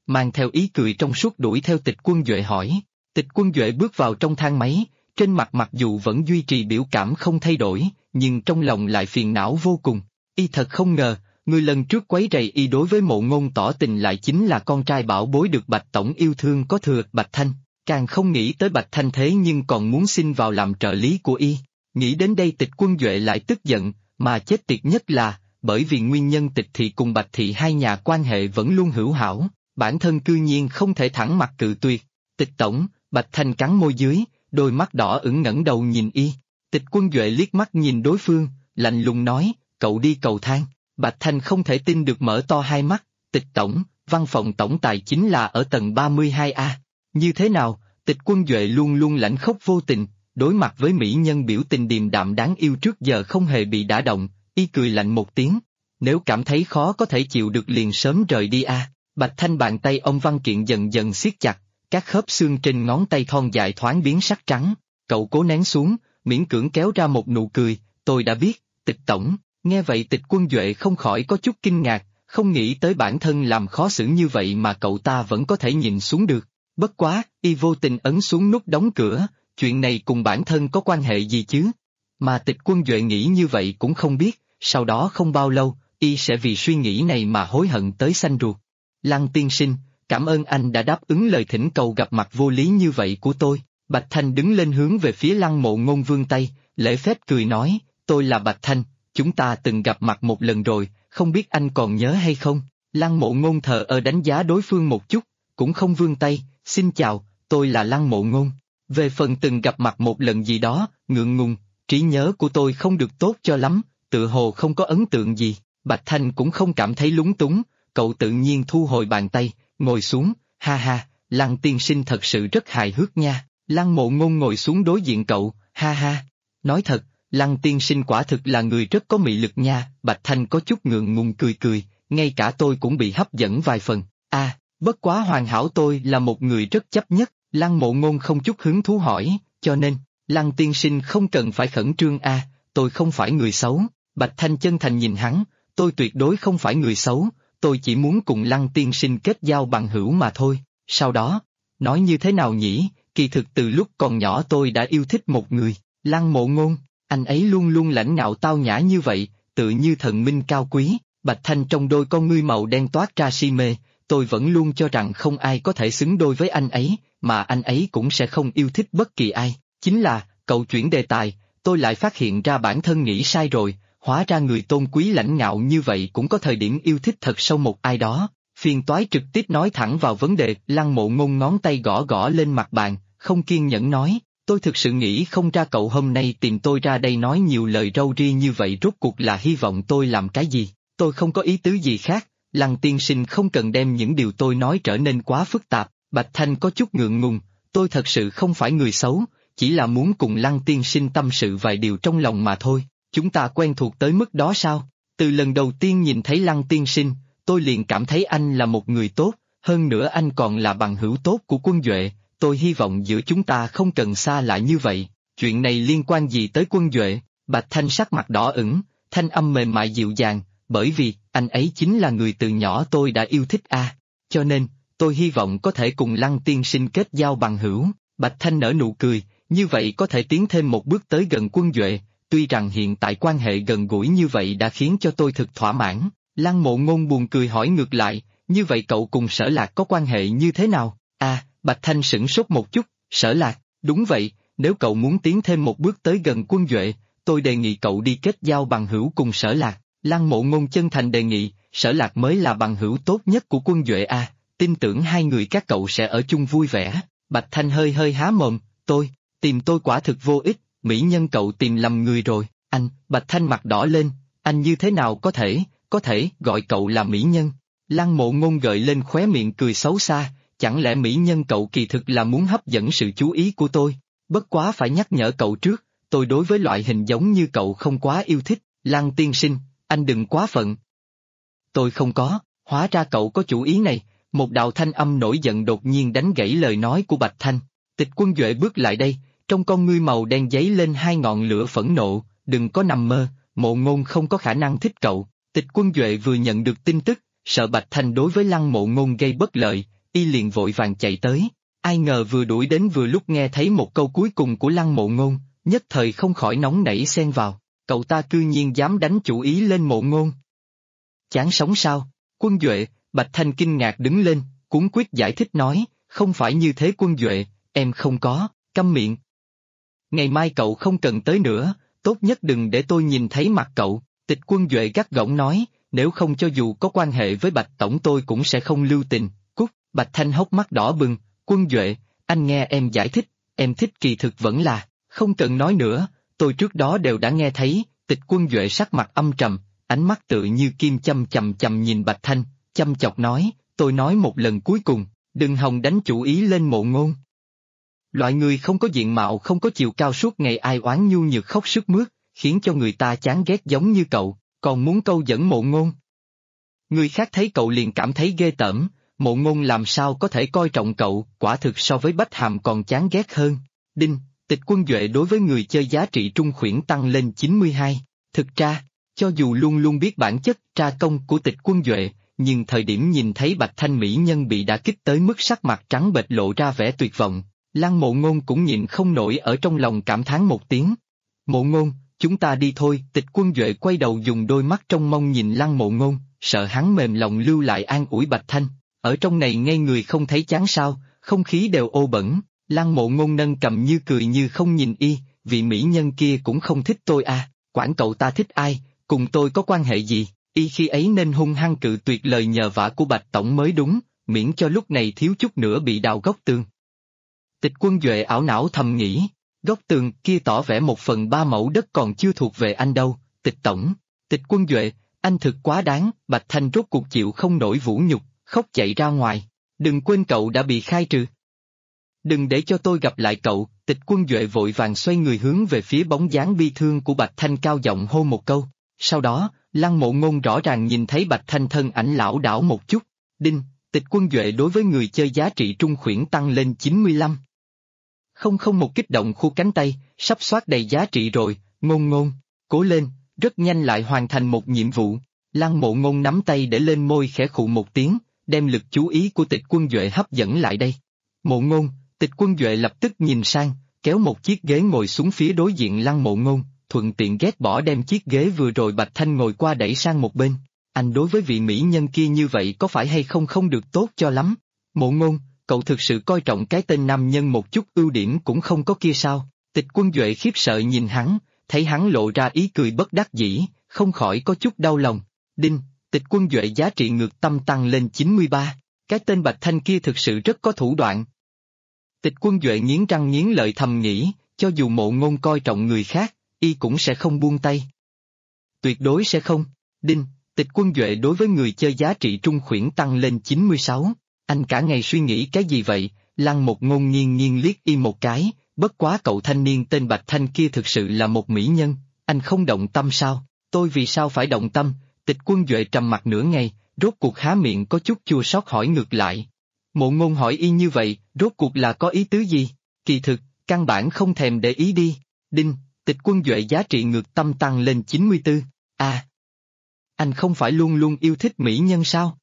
mang theo ý cười trong suốt đuổi theo Tịch Quân Duệ hỏi. Tịch Quân Duệ bước vào trong thang máy, trên mặt mặc dù vẫn duy trì biểu cảm không thay đổi, nhưng trong lòng lại phiền não vô cùng. Y thật không ngờ, người lần trước quấy rầy y đối với Mộ Ngôn tỏ tình lại chính là con trai bảo bối được Bạch Tổng yêu thương có thừa Bạch Thanh. Càng không nghĩ tới Bạch Thanh thế nhưng còn muốn xin vào làm trợ lý của y. Nghĩ đến đây Tịch Quân Duệ lại tức giận, mà chết tiệt nhất là, bởi vì nguyên nhân Tịch Thị cùng Bạch Thị hai nhà quan hệ vẫn luôn hữu hảo, bản thân cư nhiên không thể thẳng mặt cự tuyệt. Tịch Tổng, Bạch Thanh cắn môi dưới, đôi mắt đỏ ửng ngẩng đầu nhìn y. Tịch Quân Duệ liếc mắt nhìn đối phương, lạnh lùng nói, cậu đi cầu thang. Bạch Thanh không thể tin được mở to hai mắt, Tịch Tổng, văn phòng tổng tài chính là ở tầng 32A. Như thế nào, Tịch Quân Duệ luôn luôn lãnh khốc vô tình, đối mặt với mỹ nhân biểu tình điềm đạm đáng yêu trước giờ không hề bị đả động, y cười lạnh một tiếng. Nếu cảm thấy khó có thể chịu được liền sớm rời đi a. Bạch Thanh bàn tay ông văn kiện dần dần siết chặt, các khớp xương trên ngón tay thon dài thoáng biến sắc trắng. Cậu cố nén xuống, miễn cưỡng kéo ra một nụ cười, tôi đã biết, Tịch Tổng. Nghe vậy Tịch Quân Duệ không khỏi có chút kinh ngạc, không nghĩ tới bản thân làm khó xử như vậy mà cậu ta vẫn có thể nhìn xuống được. Bất quá, y vô tình ấn xuống nút đóng cửa, chuyện này cùng bản thân có quan hệ gì chứ? Mà Tịch Quân Duệ nghĩ như vậy cũng không biết, sau đó không bao lâu, y sẽ vì suy nghĩ này mà hối hận tới xanh ruột. Lăng tiên sinh, cảm ơn anh đã đáp ứng lời thỉnh cầu gặp mặt vô lý như vậy của tôi. Bạch Thanh đứng lên hướng về phía Lăng Mộ Ngôn vươn tay, lễ phép cười nói, tôi là Bạch Thanh, chúng ta từng gặp mặt một lần rồi, không biết anh còn nhớ hay không? Lăng Mộ Ngôn thờ ơ đánh giá đối phương một chút, cũng không vươn tay, xin chào, tôi là Lăng Mộ Ngôn. Về phần từng gặp mặt một lần gì đó, ngượng ngùng, trí nhớ của tôi không được tốt cho lắm, tự hồ không có ấn tượng gì. Bạch Thanh cũng không cảm thấy lúng túng, cậu tự nhiên thu hồi bàn tay, ngồi xuống, ha ha, Lăng tiên sinh thật sự rất hài hước nha. Lăng Mộ Ngôn ngồi xuống đối diện cậu, ha ha. Nói thật, Lăng tiên sinh quả thực là người rất có mị lực nha. Bạch Thanh có chút ngượng ngùng cười cười, ngay cả tôi cũng bị hấp dẫn vài phần. Bất quá hoàn hảo tôi là một người rất chấp nhất. Lăng Mộ Ngôn không chút hứng thú hỏi, cho nên, Lăng tiên sinh không cần phải khẩn trương tôi không phải người xấu. Bạch Thanh chân thành nhìn hắn, tôi tuyệt đối không phải người xấu, tôi chỉ muốn cùng Lăng tiên sinh kết giao bằng hữu mà thôi. Sau đó, nói như thế nào nhỉ, kỳ thực từ lúc còn nhỏ tôi đã yêu thích một người. Lăng Mộ Ngôn, anh ấy luôn luôn lãnh ngạo tao nhã như vậy, tự như thần minh cao quý. Bạch Thanh trong đôi con ngươi màu đen toát ra si mê, tôi vẫn luôn cho rằng không ai có thể xứng đôi với anh ấy, mà anh ấy cũng sẽ không yêu thích bất kỳ ai. Chính là, cậu chuyển đề tài, tôi lại phát hiện ra bản thân nghĩ sai rồi, hóa ra người tôn quý lãnh ngạo như vậy cũng có thời điểm yêu thích thật sâu một ai đó. Phiền toái trực tiếp nói thẳng vào vấn đề. Lăng Mộ Ngôn ngón tay gõ gõ lên mặt bàn, không kiên nhẫn nói, tôi thực sự nghĩ không ra cậu hôm nay tìm tôi ra đây nói nhiều lời râu ria như vậy rốt cuộc là hy vọng tôi làm cái gì. Tôi không có ý tứ gì khác, Lăng tiên sinh không cần đem những điều tôi nói trở nên quá phức tạp. Bạch Thanh có chút ngượng ngùng, tôi thật sự không phải người xấu, chỉ là muốn cùng Lăng tiên sinh tâm sự vài điều trong lòng mà thôi. Chúng ta quen thuộc tới mức đó sao? Từ lần đầu tiên nhìn thấy Lăng tiên sinh, tôi liền cảm thấy anh là một người tốt, hơn nữa anh còn là bằng hữu tốt của Quân Duệ, tôi hy vọng giữa chúng ta không cần xa lạ như vậy. Chuyện này liên quan gì tới Quân Duệ? Bạch Thanh sắc mặt đỏ ửng, thanh âm mềm mại dịu dàng, bởi vì, anh ấy chính là người từ nhỏ tôi đã yêu thích cho nên, tôi hy vọng có thể cùng Lăng tiên sinh kết giao bằng hữu. Bạch Thanh nở nụ cười, như vậy có thể tiến thêm một bước tới gần Quân Duệ, tuy rằng hiện tại quan hệ gần gũi như vậy đã khiến cho tôi thực thỏa mãn. Lăng Mộ Ngôn buồn cười hỏi ngược lại, như vậy cậu cùng Sở Lạc có quan hệ như thế nào? Bạch Thanh sửng sốt một chút, Sở Lạc, đúng vậy, nếu cậu muốn tiến thêm một bước tới gần Quân Duệ, tôi đề nghị cậu đi kết giao bằng hữu cùng Sở Lạc. Lăng Mộ Ngôn chân thành đề nghị, Sở Lạc mới là bằng hữu tốt nhất của Quân Duệ tin tưởng hai người các cậu sẽ ở chung vui vẻ. Bạch Thanh hơi hơi há mồm, tìm tôi quả thực vô ích, mỹ nhân cậu tìm lầm người rồi. Anh, Bạch Thanh mặt đỏ lên, anh như thế nào có thể gọi cậu là mỹ nhân? Lăng Mộ Ngôn gợi lên khóe miệng cười xấu xa, chẳng lẽ mỹ nhân cậu kỳ thực là muốn hấp dẫn sự chú ý của tôi? Bất quá phải nhắc nhở cậu trước, tôi đối với loại hình giống như cậu không quá yêu thích. Lăng tiên sinh, anh đừng quá phận. Tôi không có, hóa ra cậu có chủ ý này. Một đạo thanh âm nổi giận đột nhiên đánh gãy lời nói của Bạch Thanh. Tịch Quân Duệ bước lại đây, trong con ngươi màu đen giấy lên hai ngọn lửa phẫn nộ, đừng có nằm mơ, Mộ Ngôn không có khả năng thích cậu. Tịch Quân Duệ vừa nhận được tin tức, sợ Bạch Thanh đối với Lăng Mộ Ngôn gây bất lợi, y liền vội vàng chạy tới. Ai ngờ vừa đuổi đến vừa lúc nghe thấy một câu cuối cùng của Lăng Mộ Ngôn, nhất thời không khỏi nóng nảy xen vào, cậu ta cư nhiên dám đánh chủ ý lên Mộ Ngôn. Chán sống sao? Quân Duệ, Bạch Thanh kinh ngạc đứng lên, cuống quýt giải thích nói, không phải như thế Quân Duệ, em không có, câm miệng. Ngày mai cậu không cần tới nữa, tốt nhất đừng để tôi nhìn thấy mặt cậu, Tịch Quân Duệ gắt gỏng nói, nếu không cho dù có quan hệ với Bạch Tổng tôi cũng sẽ không lưu tình, cút, Bạch Thanh hốc mắt đỏ bừng, Quân Duệ, anh nghe em giải thích, em thích kỳ thực vẫn là, không cần nói nữa, tôi trước đó đều đã nghe thấy, Tịch Quân Duệ sắc mặt âm trầm, ánh mắt tự như kim châm chầm chầm nhìn Bạch Thanh, chăm chọc nói, tôi nói một lần cuối cùng, đừng hòng đánh chủ ý lên Mộ Ngôn. Loại người không có diện mạo không có chiều cao suốt ngày ai oán nhu nhược khóc sướt mướt, khiến cho người ta chán ghét giống như cậu, còn muốn câu dẫn Mộ Ngôn. Người khác thấy cậu liền cảm thấy ghê tởm, Mộ Ngôn làm sao có thể coi trọng cậu, quả thực so với Bách Hàm còn chán ghét hơn. Đinh, Tịch Quân Duệ đối với người chơi giá trị trung khuyển tăng lên 92. Thực ra, cho dù luôn luôn biết bản chất tra công của Tịch Quân Duệ, nhưng thời điểm nhìn thấy Bạch Thanh mỹ nhân bị đả kích tới mức sắc mặt trắng bệch lộ ra vẻ tuyệt vọng, Lăng Mộ Ngôn cũng nhịn không nổi ở trong lòng cảm thán một tiếng. Mộ Ngôn, chúng ta đi thôi. Tịch Quân Duệ quay đầu dùng đôi mắt trong mong nhìn Lăng Mộ Ngôn, sợ hắn mềm lòng lưu lại an ủi Bạch Thanh. Ở trong này ngây người không thấy chán sao, không khí đều ô bẩn. Lăng Mộ Ngôn nâng cầm như cười như không nhìn y, vị mỹ nhân kia cũng không thích tôi à, quản cậu ta thích ai, cùng tôi có quan hệ gì, y khi ấy nên hung hăng cự tuyệt lời nhờ vả của Bạch Tổng mới đúng, miễn cho lúc này thiếu chút nữa bị đào góc tường. Tịch Quân Duệ ảo não thầm nghĩ, góc tường kia tỏ vẻ 1/3 mẫu đất còn chưa thuộc về anh đâu, Tịch Tổng, Tịch Quân Duệ, anh thực quá đáng, Bạch Thanh rốt cuộc chịu không nổi vũ nhục, khóc chạy ra ngoài, đừng quên cậu đã bị khai trừ. Đừng để cho tôi gặp lại cậu, Tịch Quân Duệ vội vàng xoay người hướng về phía bóng dáng bi thương của Bạch Thanh cao giọng hô một câu, sau đó, Lăng Mộ Ngôn rõ ràng nhìn thấy Bạch Thanh thân ảnh lảo đảo một chút, đinh, Tịch Quân Duệ đối với người chơi giá trị trung khuyển tăng lên 95. Không một kích động khu cánh tay, sắp soát đầy giá trị rồi, Ngôn Ngôn, cố lên, rất nhanh lại hoàn thành một nhiệm vụ. Lăng Mộ Ngôn nắm tay để lên môi khẽ khụ một tiếng, đem lực chú ý của Tịch Quân Duệ hấp dẫn lại đây. Mộ Ngôn, Tịch Quân Duệ lập tức nhìn sang, kéo một chiếc ghế ngồi xuống phía đối diện Lăng Mộ Ngôn, thuận tiện ghét bỏ đem chiếc ghế vừa rồi Bạch Thanh ngồi qua đẩy sang một bên. Anh đối với vị mỹ nhân kia như vậy có phải hay không không được tốt cho lắm? Mộ Ngôn, cậu thực sự coi trọng cái tên nam nhân một chút ưu điểm cũng không có kia sao? Tịch Quân Duệ khiếp sợ nhìn hắn, thấy hắn lộ ra ý cười bất đắc dĩ, không khỏi có chút đau lòng. Đinh, Tịch Quân Duệ giá trị ngược tâm tăng lên 93, cái tên Bạch Thanh kia thực sự rất có thủ đoạn. Tịch Quân Duệ nghiến răng nghiến lợi thầm nghĩ, cho dù Mộ Ngôn coi trọng người khác, y cũng sẽ không buông tay. Tuyệt đối sẽ không. Đinh, Tịch Quân Duệ đối với người chơi giá trị trung khuyển tăng lên 96. Anh cả ngày suy nghĩ cái gì vậy? Lăng Một Ngôn nghiêng nghiêng liếc y một cái, bất quá cậu thanh niên tên Bạch Thanh kia thực sự là một mỹ nhân, anh không động tâm sao? Tôi vì sao phải động tâm? Tịch Quân Duệ trầm mặt nửa ngày, rốt cuộc há miệng có chút chua xót hỏi ngược lại. Mộ Ngôn hỏi y như vậy, rốt cuộc là có ý tứ gì? Kỳ thực, căn bản không thèm để ý đi. Đinh, Tịch Quân Duệ giá trị ngược tâm tăng lên 94. À, anh không phải luôn luôn yêu thích mỹ nhân sao?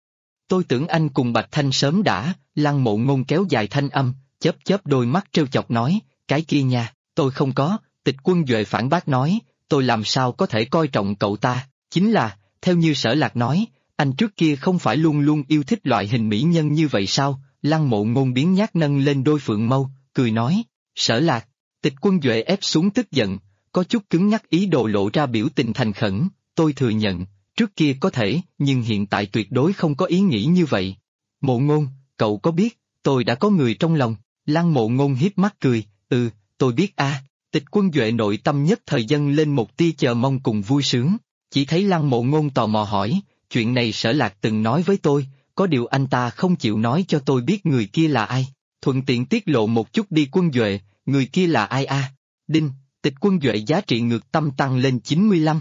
Tôi tưởng anh cùng Bạch Thanh sớm đã. Lăng Mộ Ngôn kéo dài thanh âm, chớp chớp đôi mắt trêu chọc nói, cái kia nha, tôi không có. Tịch Quân Duệ phản bác nói, tôi làm sao có thể coi trọng cậu ta, chính là, theo như Sở Lạc nói, anh trước kia không phải luôn luôn yêu thích loại hình mỹ nhân như vậy sao? Lăng Mộ Ngôn biến nhát nâng lên đôi phượng mâu, cười nói, Sở Lạc. Tịch Quân Duệ ép xuống tức giận, có chút cứng nhắc ý đồ lộ ra biểu tình thành khẩn, tôi thừa nhận, trước kia có thể, nhưng hiện tại tuyệt đối không có ý nghĩ như vậy. Mộ Ngôn, cậu có biết, tôi đã có người trong lòng. Lăng Mộ Ngôn hiếp mắt cười, tôi biết a. Tịch Quân Duệ nội tâm nhất thời dâng lên một tia chờ mong cùng vui sướng, chỉ thấy Lăng Mộ Ngôn tò mò hỏi, chuyện này Sở Lạc từng nói với tôi, có điều anh ta không chịu nói cho tôi biết người kia là ai, thuận tiện tiết lộ một chút đi Quân Duệ, người kia là ai a? Đinh, Tịch Quân Duệ giá trị ngược tâm tăng lên 95.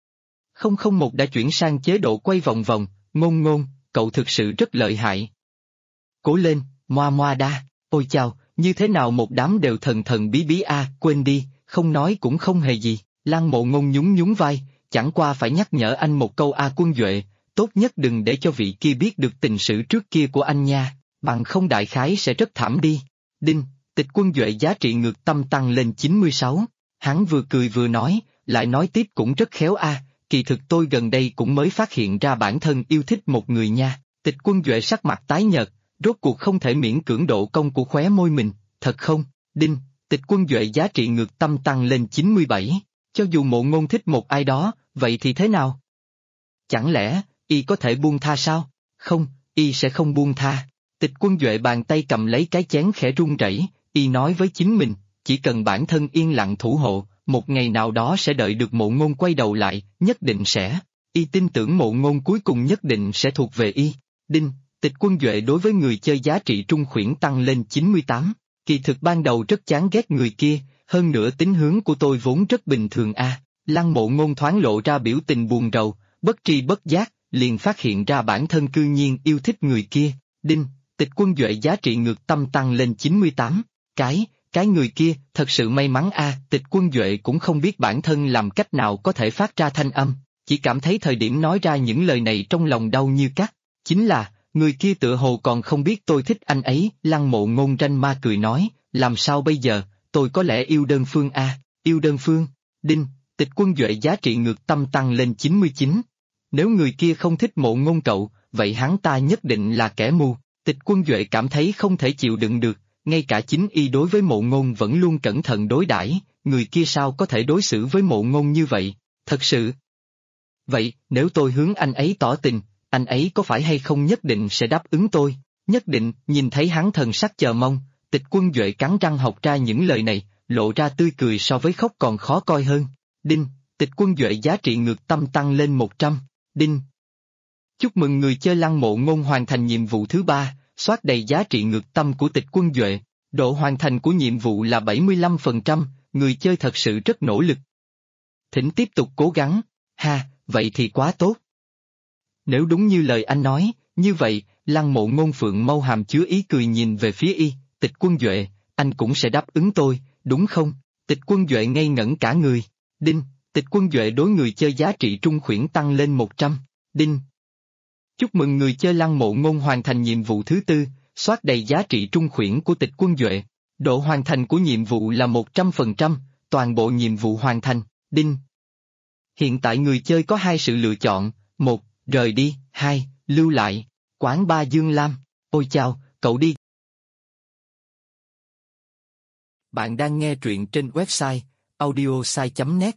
001 đã chuyển sang chế độ quay vòng vòng, Ngôn Ngôn, cậu thực sự rất lợi hại. Cố lên, Moa Moa đa, ôi chao, như thế nào một đám đều thần thần bí bí a, quên đi, không nói cũng không hề gì. Lăng Mộ Ngôn nhún nhún vai, chẳng qua phải nhắc nhở anh một câu a Quân Duệ, tốt nhất đừng để cho vị kia biết được tình sự trước kia của anh nha, bằng không đại khái sẽ rất thảm đi. Đinh, Tịch Quân Duệ giá trị ngược tâm tăng lên 96. Hắn vừa cười vừa nói, lại nói tiếp cũng rất khéo a. Kỳ thực tôi gần đây cũng mới phát hiện ra bản thân yêu thích một người nha. Tịch Quân Duệ sắc mặt tái nhợt, rốt cuộc không thể miễn cưỡng độ cong của khóe môi mình, thật không? Đinh, Tịch Quân Duệ giá trị ngược tâm tăng lên 97. Cho dù Mộ Ngôn thích một ai đó, vậy thì thế nào? Chẳng lẽ, y có thể buông tha sao? Không, y sẽ không buông tha. Tịch Quân Duệ bàn tay cầm lấy cái chén khẽ run rẩy, y nói với chính mình, chỉ cần bản thân yên lặng thủ hộ, một ngày nào đó sẽ đợi được Mộ Ngôn quay đầu lại, nhất định sẽ. Y tin tưởng Mộ Ngôn cuối cùng nhất định sẽ thuộc về y. Đinh, Tịch Quân Duệ đối với người chơi giá trị trung khuyển tăng lên 98. Kỳ thực ban đầu rất chán ghét người kia, hơn nữa tính hướng của tôi vốn rất bình thường a. Lăng Mộ Ngôn thoáng lộ ra biểu tình buồn rầu, bất tri bất giác, liền phát hiện ra bản thân cư nhiên yêu thích người kia. Đinh, Tịch Quân Duệ giá trị ngược tâm tăng lên 98. Cái người kia, thật sự may mắn a. Tịch Quân Duệ cũng không biết bản thân làm cách nào có thể phát ra thanh âm, chỉ cảm thấy thời điểm nói ra những lời này trong lòng đau như cắt. Chính là, người kia tựa hồ còn không biết tôi thích anh ấy. Lăng Mộ Ngôn ranh ma cười nói, làm sao bây giờ, tôi có lẽ yêu đơn phương a. Yêu đơn phương. Đinh, Tịch Quân Duệ giá trị ngược tâm tăng lên 99. Nếu người kia không thích Mộ Ngôn cậu, vậy hắn ta nhất định là kẻ mù. Tịch Quân Duệ cảm thấy không thể chịu đựng được, ngay cả chính y đối với Mộ Ngôn vẫn luôn cẩn thận đối đãi, người kia sao có thể đối xử với Mộ Ngôn như vậy, thật sự. Vậy, nếu tôi hướng anh ấy tỏ tình, anh ấy có phải hay không nhất định sẽ đáp ứng tôi? Nhất định. Nhìn thấy hắn thần sắc chờ mong, Tịch Quân Duệ cắn răng học ra những lời này, lộ ra tươi cười so với khóc còn khó coi hơn. Đinh, Tịch Quân Duệ giá trị ngược tâm tăng lên 100. Đinh. Chúc mừng người chơi Lăng Mộ Ngôn hoàn thành nhiệm vụ thứ 3, soát đầy giá trị ngược tâm của Tịch Quân Duệ. Độ hoàn thành của nhiệm vụ là 75%, người chơi thật sự rất nỗ lực. Thỉnh tiếp tục cố gắng. Ha, vậy thì quá tốt. Nếu đúng như lời anh nói, như vậy, Lăng Mộ Ngôn phượng mâu hàm chứa ý cười nhìn về phía y. Tịch Quân Duệ, anh cũng sẽ đáp ứng tôi, đúng không? Tịch Quân Duệ ngây ngẩn cả người. Đinh, Tịch Quân Duệ đối người chơi giá trị trung khuyển tăng lên 100. Đinh. Chúc mừng người chơi Lăng Mộ Ngôn hoàn thành nhiệm vụ thứ 4, soát đầy giá trị trung khuyển của Tịch Quân Duệ. Độ hoàn thành của nhiệm vụ là 100%, toàn bộ nhiệm vụ hoàn thành. Đinh. Hiện tại người chơi có hai sự lựa chọn, 1, rời đi, 2, lưu lại. Quán Ba Dương Lam. Ôi chao, cậu đi. Bạn đang nghe truyện trên website audiosai.net.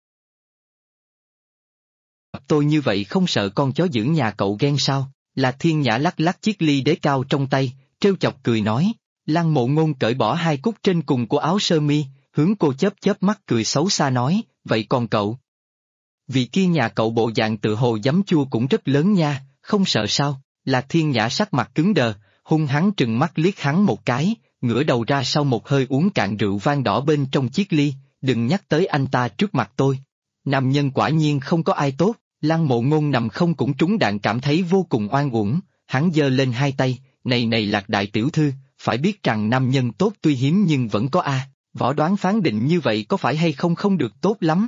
Tôi như vậy không sợ con chó giữ nhà cậu ghen sao? Lạc Thiên Nhã lắc lắc chiếc ly đế cao trong tay, trêu chọc cười nói. Lăng Mộ Ngôn cởi bỏ hai cúc trên cùng của áo sơ mi, hướng cô chớp chớp mắt cười xấu xa nói, vậy còn cậu? Vì kia nhà cậu bộ dạng tự hồ giấm chua cũng rất lớn nha, không sợ sao? Lạc Thiên Nhã sắc mặt cứng đờ, hung hăng trừng mắt liếc hắn một cái, ngửa đầu ra sau một hơi uống cạn rượu vang đỏ bên trong chiếc ly, đừng nhắc tới anh ta trước mặt tôi. Nam nhân quả nhiên không có ai tốt. Lăng Mộ Ngôn nằm không cũng trúng đạn cảm thấy vô cùng oan uổng, hắn giơ lên hai tay, này Lạc đại tiểu thư, phải biết rằng nam nhân tốt tuy hiếm nhưng vẫn có a, võ đoán phán định như vậy có phải hay không không được tốt lắm.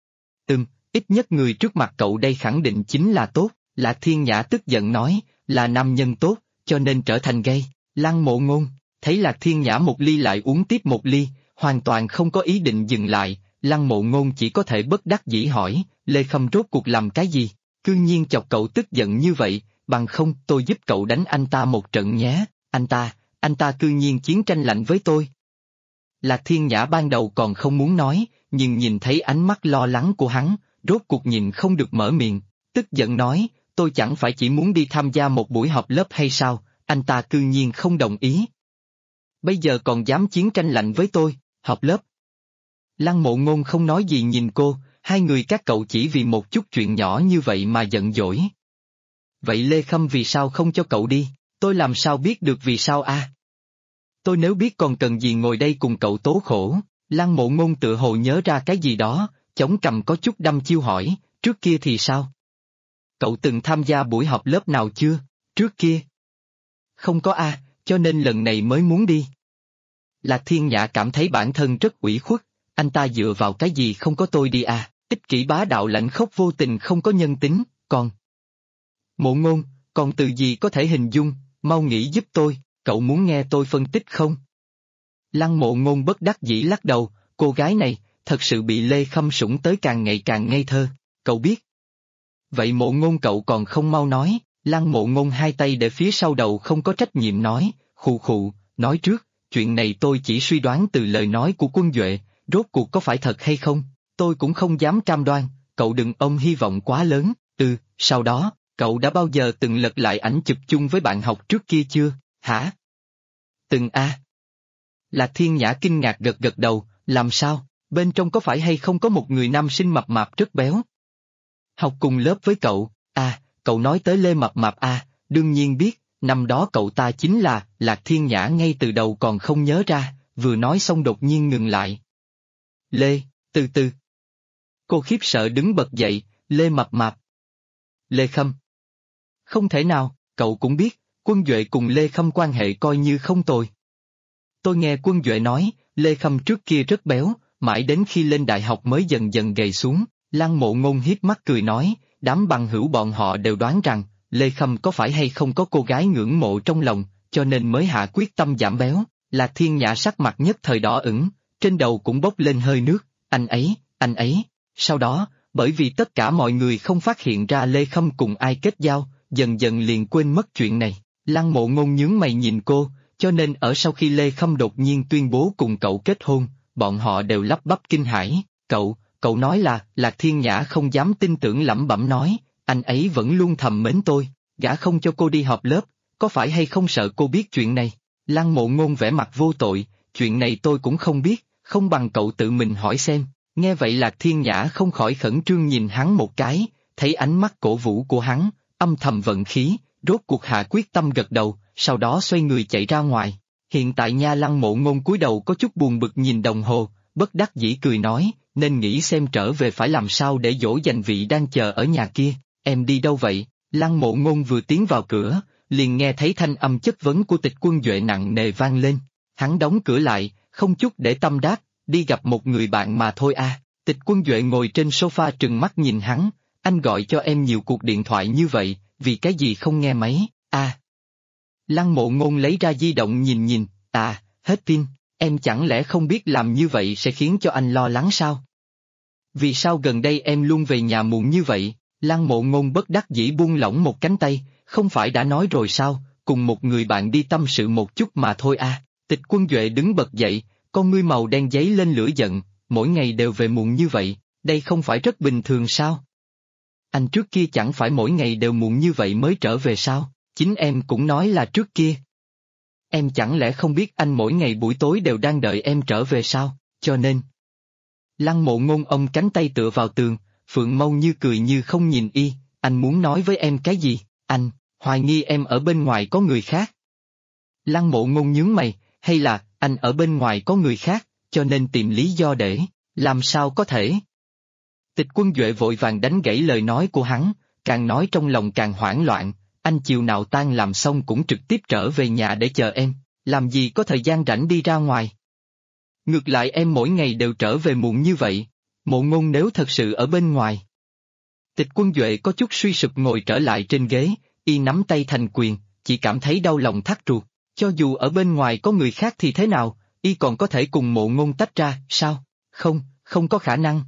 Ít nhất người trước mặt cậu đây khẳng định chính là tốt, Lạc Thiên Nhã tức giận nói, là nam nhân tốt, cho nên trở thành gay. Lăng Mộ Ngôn, thấy Lạc Thiên Nhã một ly lại uống tiếp một ly, hoàn toàn không có ý định dừng lại, Lăng Mộ Ngôn chỉ có thể bất đắc dĩ hỏi, Lê Khâm rốt cuộc làm cái gì? Cư nhiên chọc cậu tức giận như vậy, bằng không tôi giúp cậu đánh anh ta một trận nhé, anh ta cư nhiên chiến tranh lạnh với tôi. Lạc Thiên Nhã ban đầu còn không muốn nói, nhưng nhìn thấy ánh mắt lo lắng của hắn, rốt cuộc nhìn không được mở miệng, tức giận nói, tôi chẳng phải chỉ muốn đi tham gia một buổi họp lớp hay sao, anh ta cư nhiên không đồng ý. Bây giờ còn dám chiến tranh lạnh với tôi, họp lớp. Lăng Mộ Ngôn không nói gì nhìn cô, hai người các cậu chỉ vì một chút chuyện nhỏ như vậy mà giận dỗi. Vậy Lê Khâm vì sao không cho cậu đi, tôi làm sao biết được vì sao a? Tôi nếu biết còn cần gì ngồi đây cùng cậu tố khổ. Lăng Mộ Ngôn tự hồ nhớ ra cái gì đó, chống cằm có chút đăm chiêu hỏi, trước kia thì sao? Cậu từng tham gia buổi họp lớp nào chưa, trước kia? Không có a, cho nên lần này mới muốn đi. Lạc Thiên Nhã cảm thấy bản thân rất ủy khuất, anh ta dựa vào cái gì không có tôi đi à, ích kỷ bá đạo lãnh khốc vô tình không có nhân tính, còn Mộ Ngôn, còn từ gì có thể hình dung, mau nghĩ giúp tôi, cậu muốn nghe tôi phân tích không? Lăng Mộ Ngôn bất đắc dĩ lắc đầu, cô gái này, thật sự bị Lê Khâm sủng tới càng ngày càng ngây thơ, cậu biết. Vậy Mộ Ngôn cậu còn không mau nói, Lăng Mộ Ngôn hai tay để phía sau đầu không có trách nhiệm nói, khụ khụ, nói trước, chuyện này tôi chỉ suy đoán từ lời nói của Quân Duệ, rốt cuộc có phải thật hay không, tôi cũng không dám cam đoan, cậu đừng ôm hy vọng quá lớn, sau đó, cậu đã bao giờ từng lật lại ảnh chụp chung với bạn học trước kia chưa, hả? Từng a. Lạc Thiên Nhã kinh ngạc gật gật đầu, làm sao, bên trong có phải hay không có một người nam sinh mập mạp rất béo? Học cùng lớp với cậu, cậu nói tới Lê Mập Mạp đương nhiên biết, năm đó cậu ta chính là, Lạc Thiên Nhã ngay từ đầu còn không nhớ ra, vừa nói xong đột nhiên ngừng lại. Lê, từ từ. Cô khiếp sợ đứng bật dậy, Lê Mập Mạp. Lê Khâm. Không thể nào, cậu cũng biết, Quân Duệ cùng Lê Khâm quan hệ coi như không tồi. Tôi nghe Quân Duệ nói, Lê Khâm trước kia rất béo, mãi đến khi lên đại học mới dần dần gầy xuống, Lăng Mộ Ngôn hiếp mắt cười nói, đám bằng hữu bọn họ đều đoán rằng, Lê Khâm có phải hay không có cô gái ngưỡng mộ trong lòng, cho nên mới hạ quyết tâm giảm béo, Lạc Thiên Nhã sắc mặt nhất thời đỏ ửng, trên đầu cũng bốc lên hơi nước, anh ấy, sau đó, bởi vì tất cả mọi người không phát hiện ra Lê Khâm cùng ai kết giao, dần dần liền quên mất chuyện này, Lăng Mộ Ngôn nhướng mày nhìn cô, cho nên ở sau khi Lê Khâm đột nhiên tuyên bố cùng cậu kết hôn, bọn họ đều lắp bắp kinh hãi, cậu nói là, Lạc Thiên Nhã không dám tin tưởng lẩm bẩm nói, anh ấy vẫn luôn thầm mến tôi, gã không cho cô đi họp lớp, có phải hay không sợ cô biết chuyện này? Lăng Mộ Ngôn vẻ mặt vô tội, chuyện này tôi cũng không biết, không bằng cậu tự mình hỏi xem, nghe vậy Lạc Thiên Nhã không khỏi khẩn trương nhìn hắn một cái, thấy ánh mắt cổ vũ của hắn, âm thầm vận khí, rốt cuộc hạ quyết tâm gật đầu, sau đó xoay người chạy ra ngoài. Hiện tại nha Lăng Mộ Ngôn cúi đầu có chút buồn bực nhìn đồng hồ, bất đắc dĩ cười nói, nên nghĩ xem trở về phải làm sao để dỗ dành vị đang chờ ở nhà kia, em đi đâu vậy? Lăng Mộ Ngôn vừa tiến vào cửa, liền nghe thấy thanh âm chất vấn của Tịch Quân Duệ nặng nề vang lên, hắn đóng cửa lại, không chút để tâm đáp, đi gặp một người bạn mà thôi Tịch Quân Duệ ngồi trên sofa trừng mắt nhìn hắn, anh gọi cho em nhiều cuộc điện thoại như vậy, vì cái gì không nghe máy, Lăng Mộ Ngôn lấy ra di động nhìn, hết pin, em chẳng lẽ không biết làm như vậy sẽ khiến cho anh lo lắng sao? Vì sao gần đây em luôn về nhà muộn như vậy? Lăng Mộ Ngôn bất đắc dĩ buông lỏng một cánh tay, không phải đã nói rồi sao, cùng một người bạn đi tâm sự một chút mà thôi Tịch Quân Duệ đứng bật dậy, con ngươi màu đen giấy lên lửa giận, mỗi ngày đều về muộn như vậy, đây không phải rất bình thường sao? Anh trước kia chẳng phải mỗi ngày đều muộn như vậy mới trở về sao? Chính em cũng nói là trước kia. Em chẳng lẽ không biết anh mỗi ngày buổi tối đều đang đợi em trở về sao, cho nên. Lăng Mộ Ngôn ôm cánh tay tựa vào tường, Phượng Mâu như cười như không nhìn y, anh muốn nói với em cái gì, anh, hoài nghi em ở bên ngoài có người khác. Lăng Mộ Ngôn nhướng mày, hay là, anh ở bên ngoài có người khác, cho nên tìm lý do để, làm sao có thể. Tịch Quân Duệ vội vàng đánh gãy lời nói của hắn, càng nói trong lòng càng hoảng loạn, anh chiều nào tan làm xong cũng trực tiếp trở về nhà để chờ em, làm gì có thời gian rảnh đi ra ngoài. Ngược lại em mỗi ngày đều trở về muộn như vậy, Mộ Ngôn nếu thật sự ở bên ngoài. Tịch Quân Duệ có chút suy sụp ngồi trở lại trên ghế, y nắm tay thành quyền, chỉ cảm thấy đau lòng thắt ruột, cho dù ở bên ngoài có người khác thì thế nào, y còn có thể cùng Mộ Ngôn tách ra, sao? Không có khả năng.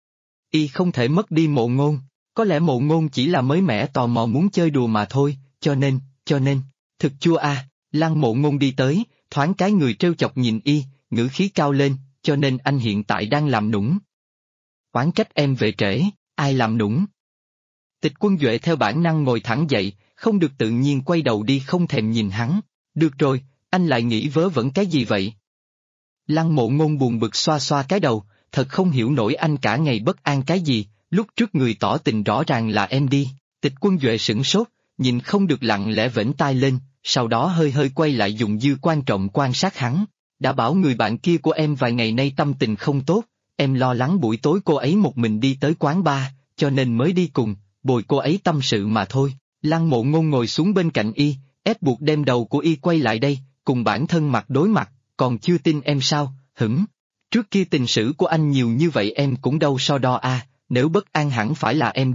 Y không thể mất đi Mộ Ngôn, có lẽ Mộ Ngôn chỉ là mới mẻ tò mò muốn chơi đùa mà thôi, cho nên, thực chua Lăng Mộ Ngôn đi tới, thoáng cái người trêu chọc nhìn y, ngữ khí cao lên, cho nên anh hiện tại đang làm nũng. Oán trách em về trễ, ai làm nũng? Tịch Quân Duệ theo bản năng ngồi thẳng dậy, không được tự nhiên quay đầu đi không thèm nhìn hắn, được rồi, anh lại nghĩ vớ vẩn cái gì vậy? Lăng Mộ Ngôn buồn bực xoa xoa cái đầu, thật không hiểu nổi anh cả ngày bất an cái gì, lúc trước người tỏ tình rõ ràng là em đi, Tịch Quân Duệ sửng sốt, nhìn không được lặng lẽ vểnh tai lên, sau đó hơi hơi quay lại dùng dư quan trọng quan sát hắn, đã bảo người bạn kia của em vài ngày nay tâm tình không tốt, em lo lắng buổi tối cô ấy một mình đi tới quán bar, cho nên mới đi cùng, bồi cô ấy tâm sự mà thôi. Lăng Mộ Ngôn ngồi xuống bên cạnh y, ép buộc đem đầu của y quay lại đây, cùng bản thân mặt đối mặt, còn chưa tin em sao, trước kia tình sử của anh nhiều như vậy em cũng đâu so đo nếu bất an hẳn phải là em đi,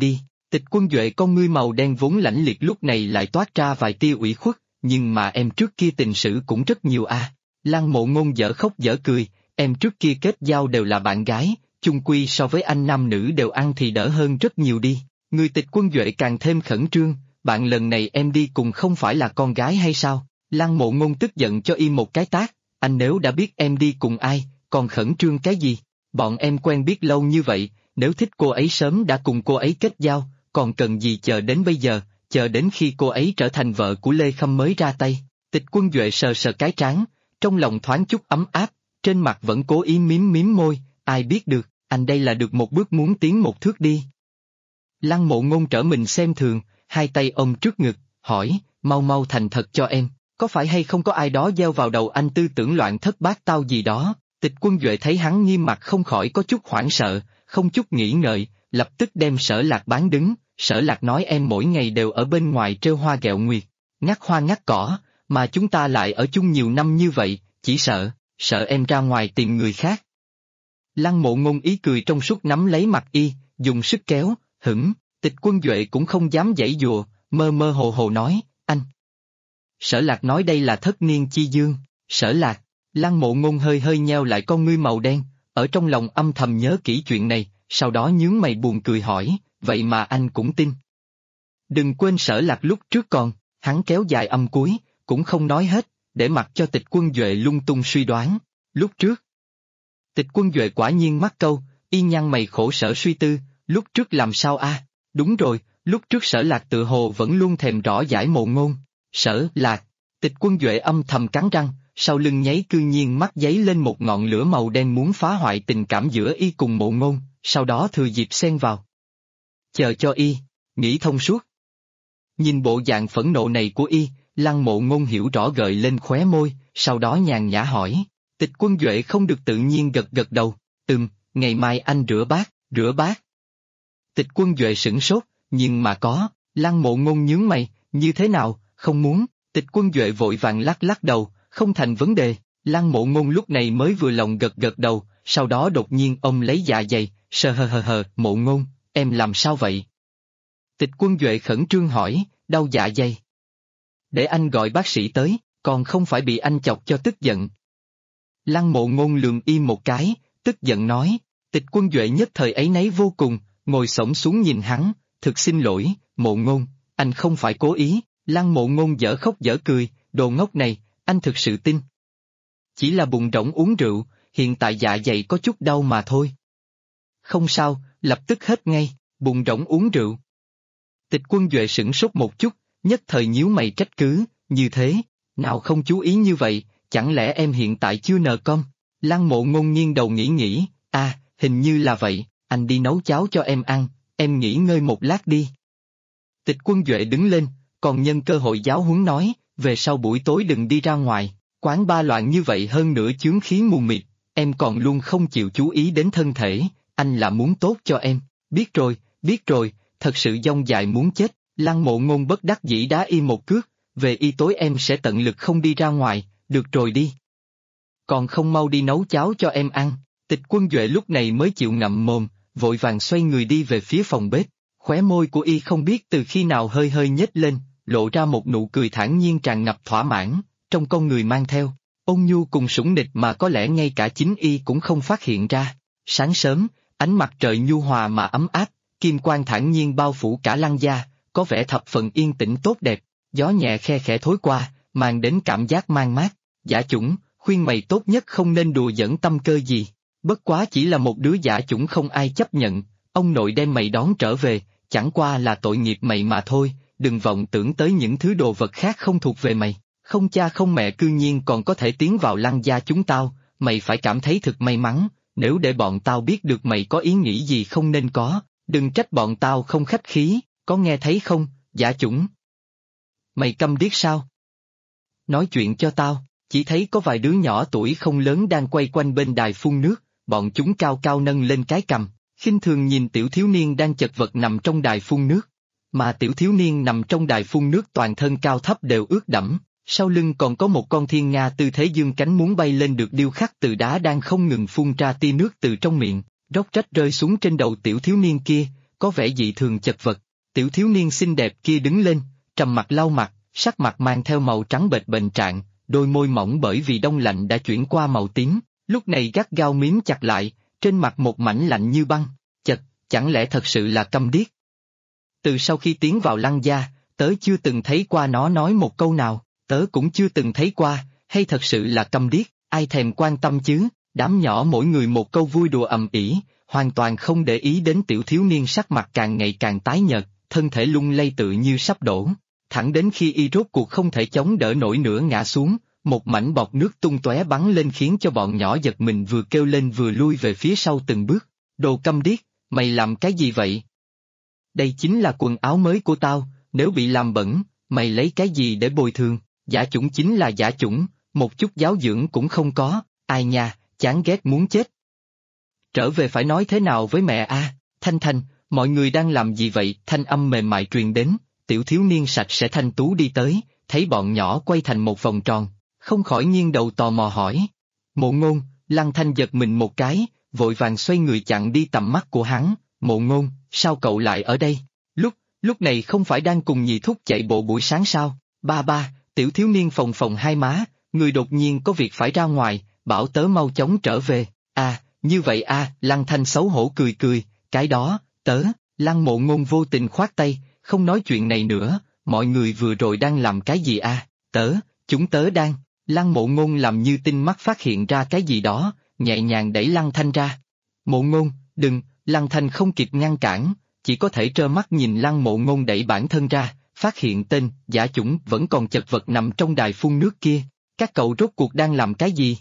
Tịch Quân Duệ con ngươi màu đen vốn lãnh liệt lúc này lại toát ra vài tia ủy khuất, nhưng mà em trước kia tình sử cũng rất nhiều à. Lăng Mộ Ngôn dở khóc dở cười, em trước kia kết giao đều là bạn gái, chung quy so với anh nam nữ đều ăn thì đỡ hơn rất nhiều đi. Người Tịch Quân Duệ càng thêm khẩn trương, bạn lần này em đi cùng không phải là con gái hay sao? Lăng Mộ Ngôn tức giận cho y một cái tát, anh nếu đã biết em đi cùng ai, còn khẩn trương cái gì? Bọn em quen biết lâu như vậy, nếu thích cô ấy sớm đã cùng cô ấy kết giao, còn cần gì chờ đến bây giờ, chờ đến khi cô ấy trở thành vợ của Lê Khâm mới ra tay. Tịch Quân Duệ sờ sờ cái trán, trong lòng thoáng chút ấm áp, trên mặt vẫn cố ý mím môi, ai biết được, anh đây là được một bước muốn tiến một thước đi. Lăng Mộ Ngôn trở mình xem thường, hai tay ôm trước ngực, hỏi, mau mau thành thật cho em, có phải hay không có ai đó gieo vào đầu anh tư tưởng loạn thất bát tao gì đó? Tịch Quân Duệ thấy hắn nghiêm mặt không khỏi có chút hoảng sợ, không chút nghĩ ngợi, lập tức đem Sở Lạc bán đứng. Sở Lạc nói em mỗi ngày đều ở bên ngoài trêu hoa ghẹo nguyệt, ngắt hoa ngắt cỏ, mà chúng ta lại ở chung nhiều năm như vậy, chỉ sợ em ra ngoài tìm người khác. Lăng Mộ Ngôn ý cười trong suốt nắm lấy mặt y, dùng sức kéo, Tịch Quân Duệ cũng không dám giãy dụa, mơ mơ hồ hồ nói, anh. Sở Lạc nói đây là thất niên chi dương, Sở Lạc. Lăng Mộ Ngôn hơi hơi nheo lại con ngươi màu đen, ở trong lòng âm thầm nhớ kỹ chuyện này, sau đó nhướng mày buồn cười hỏi, vậy mà anh cũng tin. Đừng quên Sở Lạc lúc trước còn, hắn kéo dài âm cuối, cũng không nói hết, để mặc cho Tịch Quân Duệ lung tung suy đoán. Lúc trước, Tịch Quân Duệ quả nhiên mắc câu, y nhăn mày khổ sở suy tư, lúc trước làm sao a? Đúng rồi, lúc trước Sở Lạc tự hồ vẫn luôn thèm rõ giải Mộ Ngôn. Sở Lạc, Tịch Quân Duệ âm thầm cắn răng, sau lưng nháy cư nhiên mắt giấy lên một ngọn lửa màu đen muốn phá hoại tình cảm giữa y cùng Mộ Ngôn, sau đó thừa dịp xen vào. Chờ cho y, nghĩ thông suốt. Nhìn bộ dạng phẫn nộ này của y, Lăng Mộ Ngôn hiểu rõ gợi lên khóe môi, sau đó nhàn nhã hỏi. Tịch Quân Duệ không được tự nhiên gật gật đầu, ngày mai anh rửa bát. Tịch Quân Duệ sửng sốt, nhưng mà có, Lăng Mộ Ngôn nhướng mày, như thế nào, không muốn, Tịch Quân Duệ vội vàng lắc lắc đầu, không thành vấn đề, Lăng Mộ Ngôn lúc này mới vừa lòng gật gật đầu, sau đó đột nhiên ông lấy dạ dày, hờ, Mộ Ngôn, em làm sao vậy? Tịch Quân Duệ khẩn trương hỏi, đau dạ dày. Để anh gọi bác sĩ tới, còn không phải bị anh chọc cho tức giận. Lăng Mộ Ngôn lườm im một cái, tức giận nói, Tịch Quân Duệ nhất thời áy náy vô cùng, ngồi xổm xuống nhìn hắn, thực xin lỗi, Mộ Ngôn, anh không phải cố ý. Lăng Mộ Ngôn dở khóc dở cười, đồ ngốc này, anh thực sự tin. Chỉ là bụng rỗng uống rượu, hiện tại dạ dày có chút đau mà thôi. Không sao, lập tức hết ngay, bụng rỗng uống rượu. Tịch Quân Duệ sửng sốt một chút, nhất thời nhíu mày trách cứ, như thế, nào không chú ý như vậy, chẳng lẽ em hiện tại chưa nờ con? Lăng Mộ Ngôn nghiêng đầu nghĩ, hình như là vậy, anh đi nấu cháo cho em ăn, em nghỉ ngơi một lát đi. Tịch Quân Duệ đứng lên, còn nhân cơ hội giáo huấn nói, về sau buổi tối đừng đi ra ngoài, quán ba loạn như vậy hơn nữa chướng khí mù mịt, em còn luôn không chịu chú ý đến thân thể, anh là muốn tốt cho em, biết rồi, thật sự dông dài muốn chết. Lăng Mộ Ngôn bất đắc dĩ đá y một cước, về y tối em sẽ tận lực không đi ra ngoài, được rồi đi. Còn không mau đi nấu cháo cho em ăn. Tịch Quân Duệ lúc này mới chịu ngậm mồm, vội vàng xoay người đi về phía phòng bếp, khóe môi của y không biết từ khi nào hơi hơi nhếch lên, lộ ra một nụ cười thản nhiên tràn ngập thỏa mãn, trong con người mang theo ôn nhu cùng sủng nịch mà có lẽ ngay cả chính y cũng không phát hiện ra. Sáng sớm, ánh mặt trời nhu hòa mà ấm áp, kim quang thản nhiên bao phủ cả Lăng gia, có vẻ thập phần yên tĩnh tốt đẹp, gió nhẹ khe khẽ thối qua, mang đến cảm giác man mát. Dã chủng, khuyên mày tốt nhất không nên đùa giỡn tâm cơ gì, bất quá chỉ là một đứa dã chủng không ai chấp nhận, ông nội đem mày đón trở về, chẳng qua là tội nghiệp mày mà thôi, đừng vọng tưởng tới những thứ đồ vật khác không thuộc về mày, không cha không mẹ cư nhiên còn có thể tiến vào Lăng gia chúng tao, mày phải cảm thấy thực may mắn, nếu để bọn tao biết được mày có ý nghĩ gì không nên có, đừng trách bọn tao không khách khí, có nghe thấy không, dã chủng? Mày câm điếc sao? Nói chuyện cho tao. Chỉ thấy có vài đứa nhỏ tuổi không lớn đang quay quanh bên đài phun nước, bọn chúng cao cao nâng lên cái cằm, khinh thường nhìn tiểu thiếu niên đang chật vật nằm trong đài phun nước. Mà tiểu thiếu niên nằm trong đài phun nước toàn thân cao thấp đều ướt đẫm, sau lưng còn có một con thiên nga tư thế dương cánh muốn bay lên được điêu khắc từ đá đang không ngừng phun ra tia nước từ trong miệng, róc rách rơi xuống trên đầu tiểu thiếu niên kia, có vẻ dị thường chật vật. Tiểu thiếu niên xinh đẹp kia đứng lên, trầm mặt lau mặt, sắc mặt mang theo màu trắng bệch bệnh trạng, đôi môi mỏng bởi vì đông lạnh đã chuyển qua màu tím, lúc này gắt gao miếm chặt lại, trên mặt một mảnh lạnh như băng. Chật, chẳng lẽ thật sự là câm điếc? Từ sau khi tiến vào Lăng gia, tớ chưa từng thấy qua nó nói một câu nào, tớ cũng chưa từng thấy qua, hay thật sự là câm điếc, ai thèm quan tâm chứ, đám nhỏ mỗi người một câu vui đùa ầm ĩ, hoàn toàn không để ý đến tiểu thiếu niên sắc mặt càng ngày càng tái nhợt, thân thể lung lay tự như sắp đổ, thẳng đến khi y rốt cuộc không thể chống đỡ nổi nữa ngã xuống, một mảnh bọt nước tung tóe bắn lên khiến cho bọn nhỏ giật mình vừa kêu lên vừa lui về phía sau từng bước, đồ câm điếc, mày làm cái gì vậy? Đây chính là quần áo mới của tao, nếu bị làm bẩn, mày lấy cái gì để bồi thường, giả chủng chính là giả chủng, một chút giáo dưỡng cũng không có, ai nha, chán ghét muốn chết. Trở về phải nói thế nào với mẹ a? Thanh Thanh, mọi người đang làm gì vậy? Thanh âm mềm mại truyền đến, tiểu thiếu niên sạch sẽ thanh tú đi tới, thấy bọn nhỏ quay thành một vòng tròn, không khỏi nghiêng đầu tò mò hỏi. Mộ Ngôn, Lăng Thanh giật mình một cái, vội vàng xoay người chặn đi tầm mắt của hắn, Mộ Ngôn, sao cậu lại ở đây? Lúc này không phải đang cùng nhị thúc chạy bộ buổi sáng sao? Ba, tiểu thiếu niên phồng phồng hai má, người đột nhiên có việc phải ra ngoài, bảo tớ mau chóng trở về. À, như vậy à, Lăng Thanh xấu hổ cười cười, cái đó, tớ, Lăng Mộ Ngôn vô tình khoát tay, không nói chuyện này nữa, mọi người vừa rồi đang làm cái gì à? Chúng tớ đang, Lăng Mộ Ngôn làm như tinh mắt phát hiện ra cái gì đó, nhẹ nhàng đẩy Lăng Thanh ra. Mộ Ngôn, đừng, Lăng Thanh không kịp ngăn cản, chỉ có thể trơ mắt nhìn Lăng Mộ Ngôn đẩy bản thân ra, phát hiện tên, giả chủng vẫn còn chật vật nằm trong đài phun nước kia, các cậu rốt cuộc đang làm cái gì?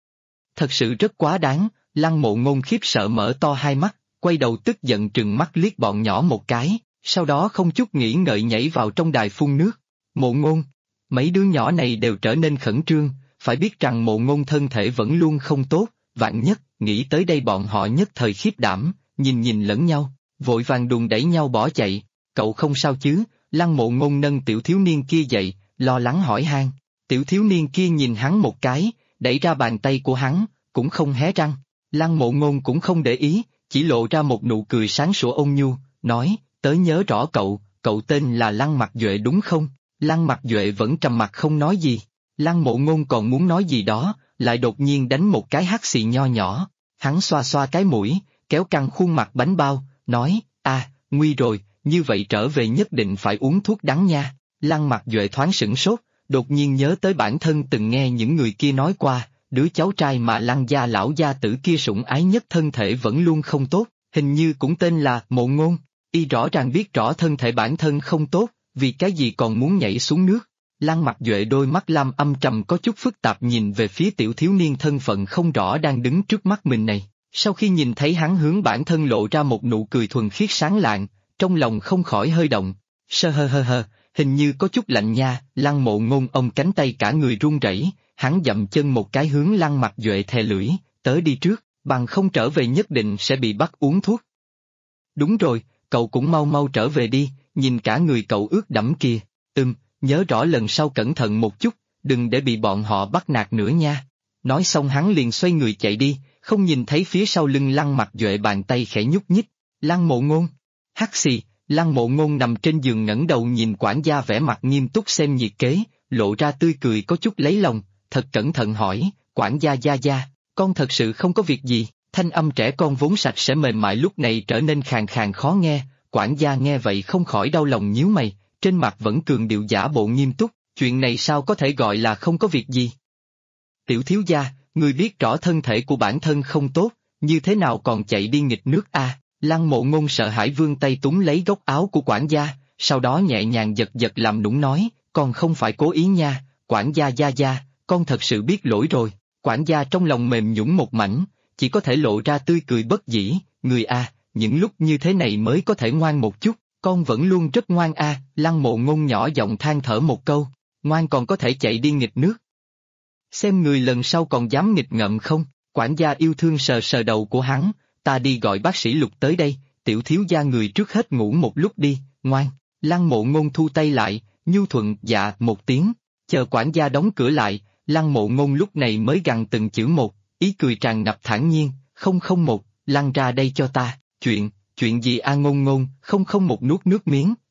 Thật sự rất quá đáng, Lăng Mộ Ngôn khiếp sợ mở to hai mắt, quay đầu tức giận trừng mắt liếc bọn nhỏ một cái, sau đó không chút nghĩ ngợi nhảy vào trong đài phun nước. Mộ Ngôn, mấy đứa nhỏ này đều trở nên khẩn trương, phải biết rằng Mộ Ngôn thân thể vẫn luôn không tốt, vạn nhất, nghĩ tới đây bọn họ nhất thời khiếp đảm, nhìn lẫn nhau, vội vàng đùn đẩy nhau bỏ chạy. Cậu không sao chứ? Lăng Mộ Ngôn nâng tiểu thiếu niên kia dậy, lo lắng hỏi han. Tiểu thiếu niên kia nhìn hắn một cái, đẩy ra bàn tay của hắn, cũng không hé răng. Lăng Mộ Ngôn cũng không để ý, chỉ lộ ra một nụ cười sáng sủa ôn nhu, nói, tớ nhớ rõ cậu tên là Lăng Mặc Duệ đúng không? Lăng Mặc Duệ vẫn trầm mặt không nói gì. Lăng Mộ Ngôn còn muốn nói gì đó, lại đột nhiên đánh một cái hắt xì nho nhỏ. Hắn xoa xoa cái mũi, kéo căng khuôn mặt bánh bao, nói, nguy rồi, như vậy trở về nhất định phải uống thuốc đắng nha. Lăng Mặc Duệ thoáng sửng sốt, đột nhiên nhớ tới bản thân từng nghe những người kia nói qua, đứa cháu trai mà Lăng gia lão gia tử kia sủng ái nhất thân thể vẫn luôn không tốt, hình như cũng tên là Mộ Ngôn. Y rõ ràng biết rõ thân thể bản thân không tốt, vì cái gì còn muốn nhảy xuống nước. Lăng Mặc Duệ đôi mắt lam âm trầm có chút phức tạp nhìn về phía tiểu thiếu niên thân phận không rõ đang đứng trước mắt mình này. Sau khi nhìn thấy hắn hướng bản thân lộ ra một nụ cười thuần khiết sáng lạng, trong lòng không khỏi hơi động. Hơ, hình như có chút lạnh nha. Lăng Mộ Ngôn ôm cánh tay cả người run rẩy, hắn dậm chân một cái hướng Lăng Mặc Duệ thè lưỡi, tớ đi trước, bằng không trở về nhất định sẽ bị bắt uống thuốc. Đúng rồi, cậu cũng mau mau trở về đi, nhìn cả người cậu ướt đẫm kìa. Nhớ rõ lần sau cẩn thận một chút, đừng để bị bọn họ bắt nạt nữa nha. Nói xong hắn liền xoay người chạy đi, không nhìn thấy phía sau lưng Lăng Mặc Duệ bàn tay khẽ nhúc nhích. Lăng Mộ Ngôn, hắt xì. Lăng Mộ Ngôn nằm trên giường ngẩng đầu nhìn quản gia vẻ mặt nghiêm túc xem nhiệt kế, lộ ra tươi cười có chút lấy lòng, thật cẩn thận hỏi, quản gia gia, con thật sự không có việc gì. Thanh âm trẻ con vốn sạch sẽ mềm mại lúc này trở nên khàn khàn khó nghe, quản gia nghe vậy không khỏi đau lòng nhíu mày, trên mặt vẫn cường điệu giả bộ nghiêm túc, chuyện này sao có thể gọi là không có việc gì. Tiểu thiếu gia, người biết rõ thân thể của bản thân không tốt, như thế nào còn chạy đi nghịch nước a? Lăng Mộ Ngôn sợ hãi vươn tay túm lấy góc áo của quản gia, sau đó nhẹ nhàng giật làm nũng nói, con không phải cố ý nha, quản gia gia, con thật sự biết lỗi rồi. Quản gia trong lòng mềm nhũn một mảnh, chỉ có thể lộ ra tươi cười bất dĩ, người a, những lúc như thế này mới có thể ngoan một chút, con vẫn luôn rất ngoan a. Lăng Mộ Ngôn nhỏ giọng than thở một câu, ngoan còn có thể chạy đi nghịch nước. Xem người lần sau còn dám nghịch ngợm không? Quản gia yêu thương sờ sờ đầu của hắn, ta đi gọi bác sĩ Lục tới đây, tiểu thiếu gia người trước hết ngủ một lúc đi, ngoan. Lăng Mộ Ngôn thu tay lại, nhu thuận dạ một tiếng, chờ quản gia đóng cửa lại, Lăng Mộ Ngôn lúc này mới gằn từng chữ một, ý cười tràn ngập thản nhiên, 001, lăn ra đây cho ta, chuyện gì a? Ngôn, 001 nuốt nước miếng,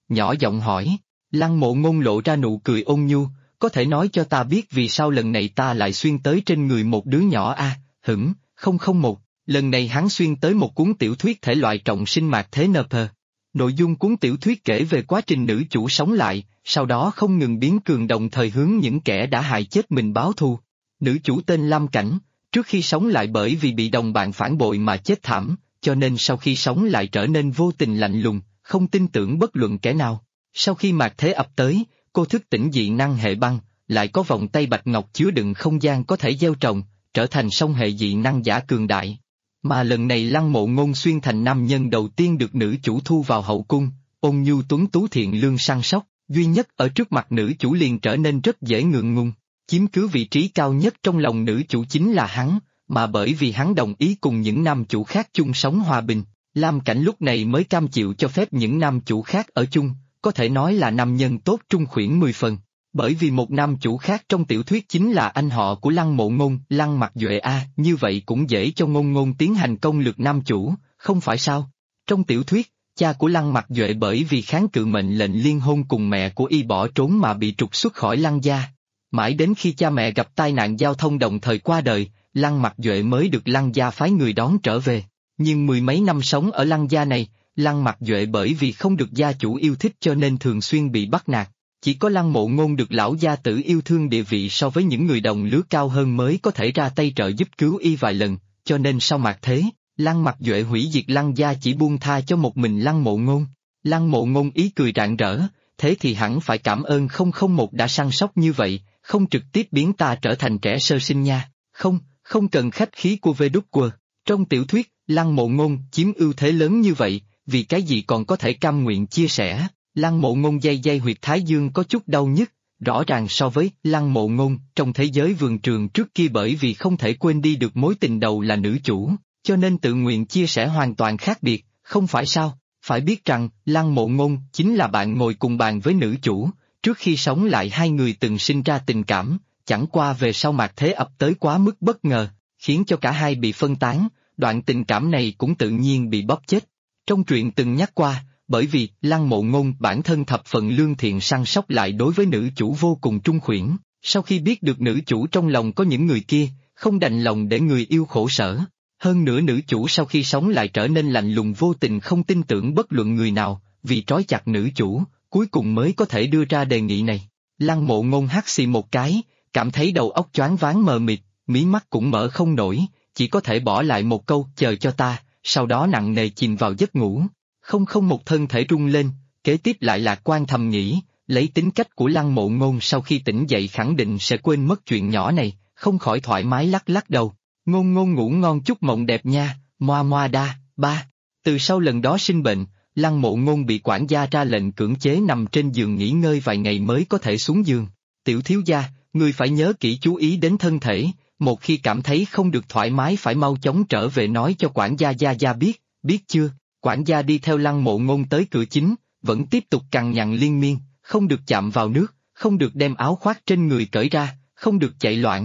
nhỏ giọng hỏi. Lăng Mộ Ngôn lộ ra nụ cười ôn nhu, có thể nói cho ta biết vì sao lần này ta lại xuyên tới trên người một đứa nhỏ a? Hửng, 001, lần này hắn xuyên tới một cuốn tiểu thuyết thể loại trọng sinh mạt thế NP. Nội dung cuốn tiểu thuyết kể về quá trình nữ chủ sống lại, sau đó không ngừng biến cường đồng thời hướng những kẻ đã hại chết mình báo thù. Nữ chủ tên Lam Cảnh, trước khi sống lại bởi vì bị đồng bạn phản bội mà chết thảm, cho nên sau khi sống lại trở nên vô tình lạnh lùng, không tin tưởng bất luận kẻ nào. Sau khi mạt thế ập tới, cô thức tỉnh dị năng hệ băng, lại có vòng tay bạch ngọc chứa đựng không gian có thể gieo trồng, trở thành song hệ dị năng giả cường đại. Mà lần này Lăng Mộ Ngôn xuyên thành nam nhân đầu tiên được nữ chủ thu vào hậu cung, ôn nhu tuấn tú thiện lương săn sóc, duy nhất ở trước mặt nữ chủ liền trở nên rất dễ ngượng ngùng. Chiếm cứ vị trí cao nhất trong lòng nữ chủ chính là hắn, mà bởi vì hắn đồng ý cùng những nam chủ khác chung sống hòa bình, Lam Cảnh lúc này mới cam chịu cho phép những nam chủ khác ở chung, có thể nói là nam nhân tốt trung khuyển 10 phần. Bởi vì một nam chủ khác trong tiểu thuyết chính là anh họ của Lăng Mộ Ngôn, Lăng Mặc Duệ a, như vậy cũng dễ cho Ngôn Ngôn tiến hành công lược nam chủ, không phải sao? Trong tiểu thuyết, cha của Lăng Mặc Duệ bởi vì kháng cự mệnh lệnh liên hôn cùng mẹ của y bỏ trốn mà bị trục xuất khỏi Lăng gia. Mãi đến khi cha mẹ gặp tai nạn giao thông đồng thời qua đời, Lăng Mặc Duệ mới được Lăng gia phái người đón trở về. Nhưng mười mấy năm sống ở Lăng gia này, Lăng Mặc Duệ bởi vì không được gia chủ yêu thích cho nên thường xuyên bị bắt nạt. Chỉ có Lăng Mộ Ngôn được lão gia tử yêu thương địa vị so với những người đồng lứa cao hơn mới có thể ra tay trợ giúp cứu y vài lần, cho nên sau mạt thế, Lăng Mặc Duệ hủy diệt Lăng gia chỉ buông tha cho một mình Lăng Mộ Ngôn. Lăng Mộ Ngôn ý cười rạng rỡ, thế thì hẳn phải cảm ơn 001 đã săn sóc như vậy, không trực tiếp biến ta trở thành trẻ sơ sinh nha, không cần khách khí của VW. Trong tiểu thuyết, Lăng Mộ Ngôn chiếm ưu thế lớn như vậy, vì cái gì còn có thể cam nguyện chia sẻ. Lăng Mộ Ngôn day huyệt thái dương có chút đau nhức, rõ ràng so với Lăng Mộ Ngôn trong thế giới vườn trường trước kia bởi vì không thể quên đi được mối tình đầu là nữ chủ, cho nên tự nguyện chia sẻ hoàn toàn khác biệt, không phải sao? Phải biết rằng Lăng Mộ Ngôn chính là bạn ngồi cùng bàn với nữ chủ, trước khi sống lại hai người từng sinh ra tình cảm, chẳng qua về sau mạt thế ập tới quá mức bất ngờ, khiến cho cả hai bị phân tán, đoạn tình cảm này cũng tự nhiên bị bóp chết. Trong truyện từng nhắc qua, bởi vì Lăng Mộ Ngôn bản thân thập phần lương thiện săn sóc lại đối với nữ chủ vô cùng trung khuyển, sau khi biết được nữ chủ trong lòng có những người kia, không đành lòng để người yêu khổ sở. Hơn nữa nữ chủ sau khi sống lại trở nên lạnh lùng vô tình không tin tưởng bất luận người nào, vì trói chặt nữ chủ, cuối cùng mới có thể đưa ra đề nghị này. Lăng Mộ Ngôn hắt xì một cái, cảm thấy đầu óc choáng váng mờ mịt, mí mắt cũng mở không nổi, chỉ có thể bỏ lại một câu chờ cho ta, sau đó nặng nề chìm vào giấc ngủ. Một thân thể rung lên, kế tiếp lại lạc quan thầm nghĩ, lấy tính cách của Lăng Mộ Ngôn sau khi tỉnh dậy khẳng định sẽ quên mất chuyện nhỏ này, không khỏi thoải mái lắc lắc đầu. Ngôn Ngôn ngủ ngon chúc mộng đẹp nha, moa moa đa, ba. Từ sau lần đó sinh bệnh, Lăng Mộ Ngôn bị quản gia ra lệnh cưỡng chế nằm trên giường nghỉ ngơi vài ngày mới có thể xuống giường. Tiểu thiếu gia, ngươi phải nhớ kỹ chú ý đến thân thể, một khi cảm thấy không được thoải mái phải mau chóng trở về nói cho quản gia gia biết, biết chưa? Quản gia đi theo Lăng Mộ Ngôn tới cửa chính, vẫn tiếp tục cằn nhằn liên miên, không được chạm vào nước, không được đem áo khoác trên người cởi ra, không được chạy loạn,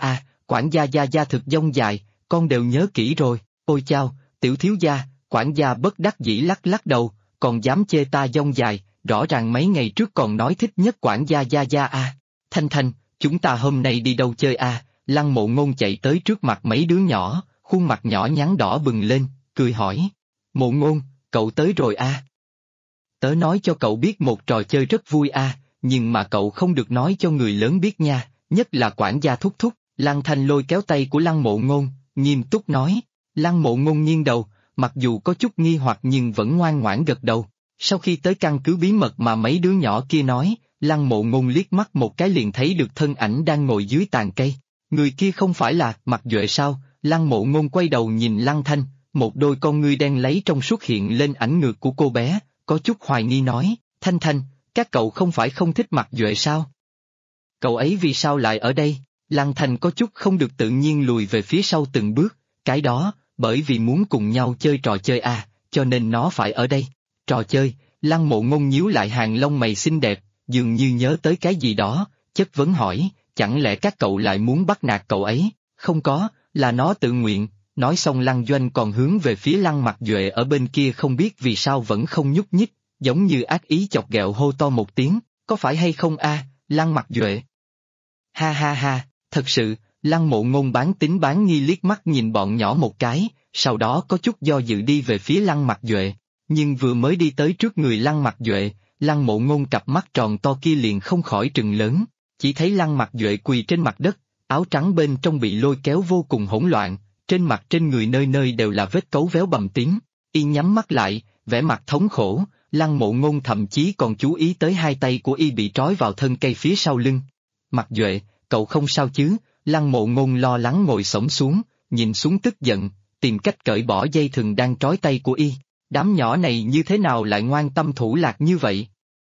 quản gia gia thực dông dài, con đều nhớ kỹ rồi, ôi chao, tiểu thiếu gia, quản gia bất đắc dĩ lắc lắc đầu, còn dám chê ta dông dài, rõ ràng mấy ngày trước còn nói thích nhất quản gia gia a. Thanh, chúng ta hôm nay đi đâu chơi a? Lăng Mộ Ngôn chạy tới trước mặt mấy đứa nhỏ, khuôn mặt nhỏ nhắn đỏ bừng lên, cười hỏi. Mộ Ngôn, cậu tới rồi a? Tớ nói cho cậu biết một trò chơi rất vui a, nhưng mà cậu không được nói cho người lớn biết nha, nhất là quản gia thúc thúc. Lăng Thanh lôi kéo tay của Lăng Mộ Ngôn, nghiêm túc nói. Lăng Mộ Ngôn nghiêng đầu, mặc dù có chút nghi hoặc nhưng vẫn ngoan ngoãn gật đầu. Sau khi tới căn cứ bí mật mà mấy đứa nhỏ kia nói, Lăng Mộ Ngôn liếc mắt một cái liền thấy được thân ảnh đang ngồi dưới tàn cây. Người kia không phải là Mặc Duệ sao? Lăng Mộ Ngôn quay đầu nhìn Lăng Thanh, một đôi con ngươi đen lấy trong xuất hiện lên ảnh ngược của cô bé, có chút hoài nghi nói, Thanh, các cậu không phải không thích Mặc Duệ sao? Cậu ấy vì sao lại ở đây? Lăng Thanh có chút không được tự nhiên lùi về phía sau từng bước, cái đó, bởi vì muốn cùng nhau chơi trò chơi cho nên nó phải ở đây. Trò chơi, Lăng Mộ Ngôn nhíu lại hàng lông mày xinh đẹp, dường như nhớ tới cái gì đó, chất vấn hỏi, chẳng lẽ các cậu lại muốn bắt nạt cậu ấy? Không có, là nó tự nguyện. Nói xong Lăng Doanh còn hướng về phía Lăng Mặc Duệ ở bên kia không biết vì sao vẫn không nhúc nhích, giống như ác ý chọc ghẹo hô to một tiếng, có phải hay không a, Lăng Mặc Duệ? Ha ha ha, thật sự, Lăng Mộ Ngôn bán tín bán nghi liếc mắt nhìn bọn nhỏ một cái, sau đó có chút do dự đi về phía Lăng Mặc Duệ, nhưng vừa mới đi tới trước người Lăng Mặc Duệ, Lăng Mộ Ngôn cặp mắt tròn to kia liền không khỏi trừng lớn, chỉ thấy Lăng Mặc Duệ quỳ trên mặt đất, áo trắng bên trong bị lôi kéo vô cùng hỗn loạn, trên mặt trên người nơi nơi đều là vết cấu véo bầm tím, y nhắm mắt lại, vẻ mặt thống khổ, Lăng Mộ Ngôn thậm chí còn chú ý tới hai tay của y bị trói vào thân cây phía sau lưng. Mặc Duệ, cậu không sao chứ? Lăng Mộ Ngôn lo lắng ngồi xổm xuống, nhìn xuống tức giận, tìm cách cởi bỏ dây thừng đang trói tay của y. Đám nhỏ này như thế nào lại ngoan tâm thủ lạc như vậy?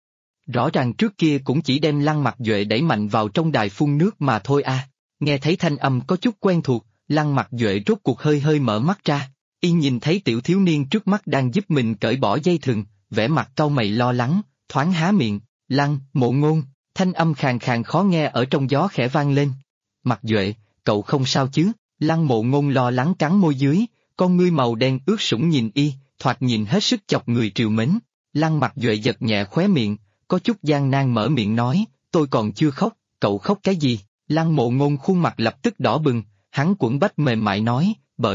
Rõ ràng trước kia cũng chỉ đem Lăng Mặc Duệ đẩy mạnh vào trong đài phun nước mà thôi a. Nghe thấy thanh âm có chút quen thuộc, Lăng Mặc Duệ rốt cuộc hơi hơi mở mắt ra, y nhìn thấy tiểu thiếu niên trước mắt đang giúp mình cởi bỏ dây thừng, vẻ mặt cau mày lo lắng, thoáng há miệng, Lăng, Mộ Ngôn, thanh âm khàn khàn khó nghe ở trong gió khẽ vang lên. Mặc Duệ, cậu không sao chứ? Lăng Mộ Ngôn lo lắng cắn môi dưới, con ngươi màu đen ướt sũng nhìn y, thoạt nhìn hết sức chọc người trìu mến. Lăng Mặc Duệ giật nhẹ khóe miệng, có chút gian nan mở miệng nói, tôi còn chưa khóc, cậu khóc cái gì? Lăng Mộ Ngôn khuôn mặt lập tức đỏ bừng, hắn quẫn bách mềm mại nói,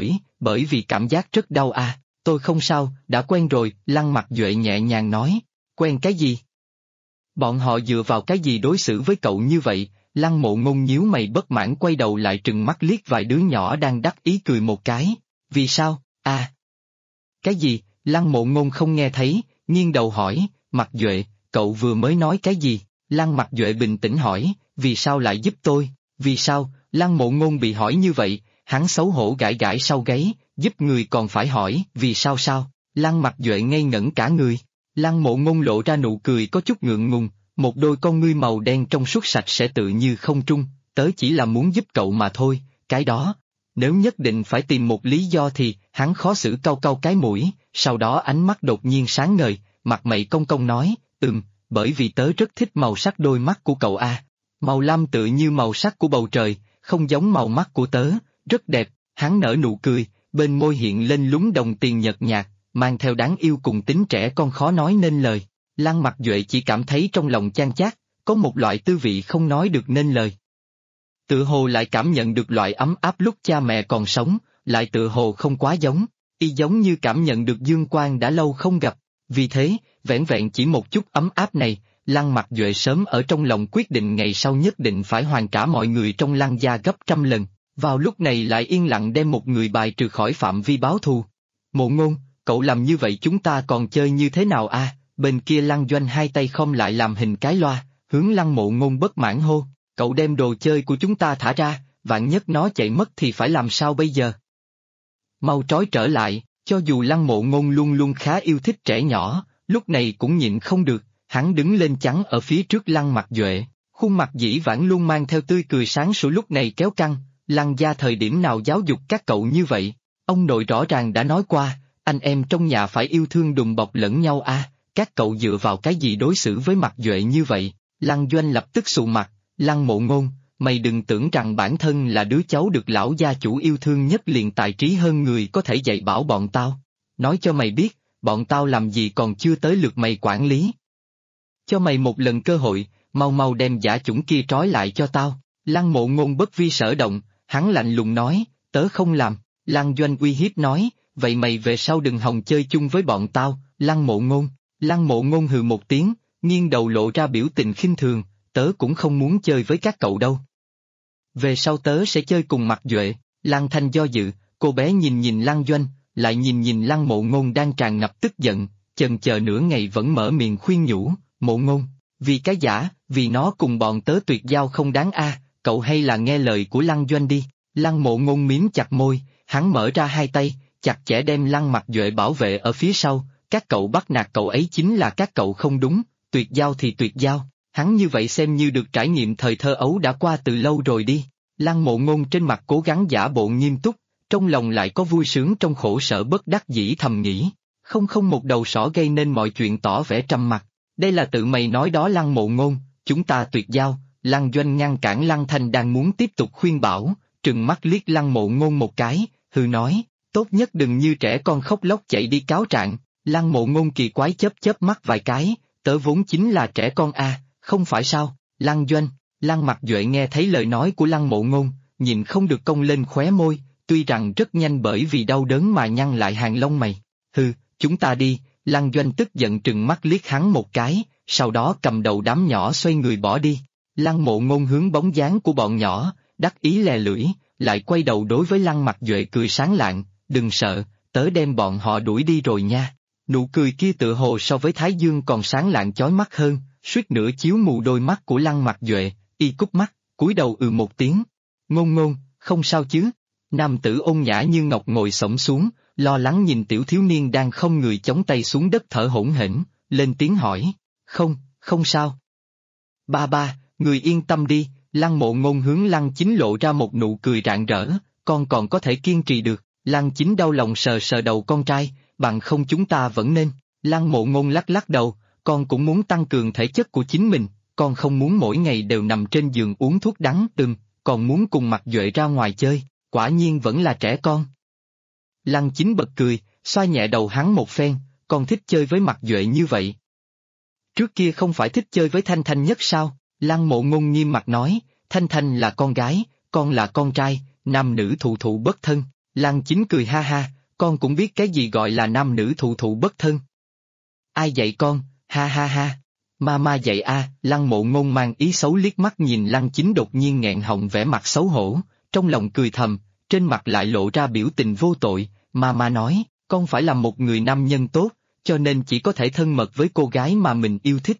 bởi vì cảm giác rất đau à, tôi không sao, đã quen rồi. Lăng Mặc Duệ nhẹ nhàng nói, quen cái gì? Bọn họ dựa vào cái gì đối xử với cậu như vậy? Lăng Mộ Ngôn nhíu mày bất mãn quay đầu lại trừng mắt liếc vài đứa nhỏ đang đắc ý cười một cái, vì sao, à? Cái gì? Lăng Mộ Ngôn không nghe thấy, nghiêng đầu hỏi, Mặc Duệ, cậu vừa mới nói cái gì? Lăng Mặc Duệ bình tĩnh hỏi, vì sao lại giúp tôi, vì sao? Lăng Mộ Ngôn bị hỏi như vậy, hắn xấu hổ gãi gãi sau gáy, giúp người còn phải hỏi, vì sao sao? Lăng Mặc Duệ ngây ngẩn cả người. Lăng Mộ Ngôn lộ ra nụ cười có chút ngượng ngùng, một đôi con ngươi màu đen trong suốt sạch sẽ tự như không trung, tớ chỉ là muốn giúp cậu mà thôi, cái đó. Nếu nhất định phải tìm một lý do thì, hắn khó xử cau cau cái mũi, sau đó ánh mắt đột nhiên sáng ngời, mặt mày cong cong nói, bởi vì tớ rất thích màu sắc đôi mắt của cậu a, màu lam tự như màu sắc của bầu trời, không giống màu mắt của tớ, rất đẹp. Hắn nở nụ cười, bên môi hiện lên lúm đồng tiền nhợt nhạt, mang theo đáng yêu cùng tính trẻ con khó nói nên lời. Lăng Mặc Duệ chỉ cảm thấy trong lòng chan chát, có một loại tư vị không nói được nên lời. Tự hồ lại cảm nhận được loại ấm áp lúc cha mẹ còn sống, lại tự hồ không quá giống, y giống như cảm nhận được dương quang đã lâu không gặp, vì thế, vẻn vẹn chỉ một chút ấm áp này, Lăng Mặc Duệ sớm ở trong lòng quyết định ngày sau nhất định phải hoàn trả mọi người trong Lăng gia gấp 100 lần, vào lúc này lại yên lặng đem một người bài trừ khỏi phạm vi báo thù. Mộ Ngôn, cậu làm như vậy chúng ta còn chơi như thế nào a? Bên kia Lăng Doanh hai tay khom lại làm hình cái loa, hướng Lăng Mộ Ngôn bất mãn hô, cậu đem đồ chơi của chúng ta thả ra, vạn nhất nó chạy mất thì phải làm sao bây giờ? Mau trói trở lại. Cho dù Lăng Mộ Ngôn luôn luôn khá yêu thích trẻ nhỏ, lúc này cũng nhịn không được, hắn đứng lên chắn ở phía trước Lăng Mặc Duệ, khuôn mặt dĩ vãng luôn mang theo tươi cười sáng sủa lúc này kéo căng, Lăng gia thời điểm nào giáo dục các cậu như vậy? Ông nội rõ ràng đã nói qua, anh em trong nhà phải yêu thương đùm bọc lẫn nhau a, các cậu dựa vào cái gì đối xử với Mặc Duệ như vậy? Lăng Doanh lập tức sụ mặt, Lăng Mộ Ngôn, mày đừng tưởng rằng bản thân là đứa cháu được lão gia chủ yêu thương nhất liền tài trí hơn người có thể dạy bảo bọn tao. Nói cho mày biết, bọn tao làm gì còn chưa tới lượt mày quản lý. Cho mày một lần cơ hội, mau mau đem dã chủng kia trói lại cho tao. Lăng Mộ Ngôn bất vi sở động, hắn lạnh lùng nói, tớ không làm. Lăng Doanh uy hiếp nói, vậy mày về sau đừng hòng chơi chung với bọn tao. Lăng Mộ Ngôn hừ một tiếng, nghiêng đầu lộ ra biểu tình khinh thường, tớ cũng không muốn chơi với các cậu đâu. Về sau tớ sẽ chơi cùng Mặc Duệ. Lăng Thanh do dự, cô bé nhìn nhìn Lăng Doanh, lại nhìn nhìn Lăng Mộ Ngôn đang tràn ngập tức giận, chần chờ nửa ngày vẫn mở miệng khuyên nhủ, Mộ Ngôn, vì cái giả, vì nó cùng bọn tớ tuyệt giao không đáng a, cậu hay là nghe lời của Lăng Doanh đi. Lăng Mộ Ngôn miếm chặt môi, hắn mở ra hai tay, chặt chẽ đem Lăng Mặc Duệ bảo vệ ở phía sau, các cậu bắt nạt cậu ấy chính là các cậu không đúng, tuyệt giao thì tuyệt giao, hắn như vậy xem như được trải nghiệm thời thơ ấu đã qua từ lâu rồi đi. Lăng Mộ Ngôn trên mặt cố gắng giả bộ nghiêm túc, trong lòng lại có vui sướng trong khổ sở bất đắc dĩ thầm nghĩ, không một đầu sỏ gây nên mọi chuyện tỏ vẻ trầm mặc, đây là tự mày nói đó Lăng Mộ Ngôn, chúng ta tuyệt giao. Lăng Doanh ngăn cản Lăng Thanh đang muốn tiếp tục khuyên bảo, trừng mắt liếc Lăng Mộ Ngôn một cái, hừ nói, tốt nhất đừng như trẻ con khóc lóc chạy đi cáo trạng. Lăng Mộ Ngôn kỳ quái chớp chớp mắt vài cái, tớ vốn chính là trẻ con a, không phải sao? Lăng Doanh, Lăng Mặc Duệ nghe thấy lời nói của Lăng Mộ Ngôn, nhìn không được cong lên khóe môi, tuy rằng rất nhanh bởi vì đau đớn mà nhăn lại hàng lông mày. Hừ, chúng ta đi. Lăng Doanh tức giận trừng mắt liếc hắn một cái, sau đó cầm đầu đám nhỏ xoay người bỏ đi. Lăng Mộ Ngôn hướng bóng dáng của bọn nhỏ, đắc ý lè lưỡi, lại quay đầu đối với Lăng Mặc Duệ cười sáng lạng, đừng sợ, tớ đem bọn họ đuổi đi rồi nha. Nụ cười kia tựa hồ so với Thái Dương còn sáng lạng chói mắt hơn, suýt nữa chiếu mù đôi mắt của Lăng Mặc Duệ, y cúp mắt, cúi đầu một tiếng. Ngôn Ngôn, không sao chứ? Nam tử ôn nhã như ngọc ngồi xổm xuống, lo lắng nhìn tiểu thiếu niên đang không người chống tay xuống đất thở hổn hển, lên tiếng hỏi, không sao. Ba ba, người yên tâm đi. Lăng Mộ Ngôn hướng Lăng Chính lộ ra một nụ cười rạng rỡ, con còn có thể kiên trì được. Lăng Chính đau lòng sờ sờ đầu con trai, bằng không chúng ta vẫn nên. Lăng Mộ Ngôn lắc lắc đầu, con cũng muốn tăng cường thể chất của chính mình, con không muốn mỗi ngày đều nằm trên giường uống thuốc đắng, còn muốn cùng Mặc Duệ ra ngoài chơi, quả nhiên vẫn là trẻ con. Lăng Chính bật cười, xoa nhẹ đầu hắn một phen, con thích chơi với Mặc Duệ như vậy. Trước kia không phải thích chơi với Thanh Thanh nhất sao? Lăng Mộ Ngôn nghiêm mặt nói, Thanh Thanh là con gái, con là con trai, nam nữ thụ thụ bất thân. Lăng Chính cười ha ha, con cũng biết cái gì gọi là nam nữ thụ thụ bất thân. Ai dạy con, ha ha ha. Mama dạy a. Lăng Mộ Ngôn mang ý xấu liếc mắt nhìn Lăng Chính đột nhiên nghẹn họng vẻ mặt xấu hổ, trong lòng cười thầm, trên mặt lại lộ ra biểu tình vô tội. Mama nói, con phải là một người nam nhân tốt, cho nên chỉ có thể thân mật với cô gái mà mình yêu thích.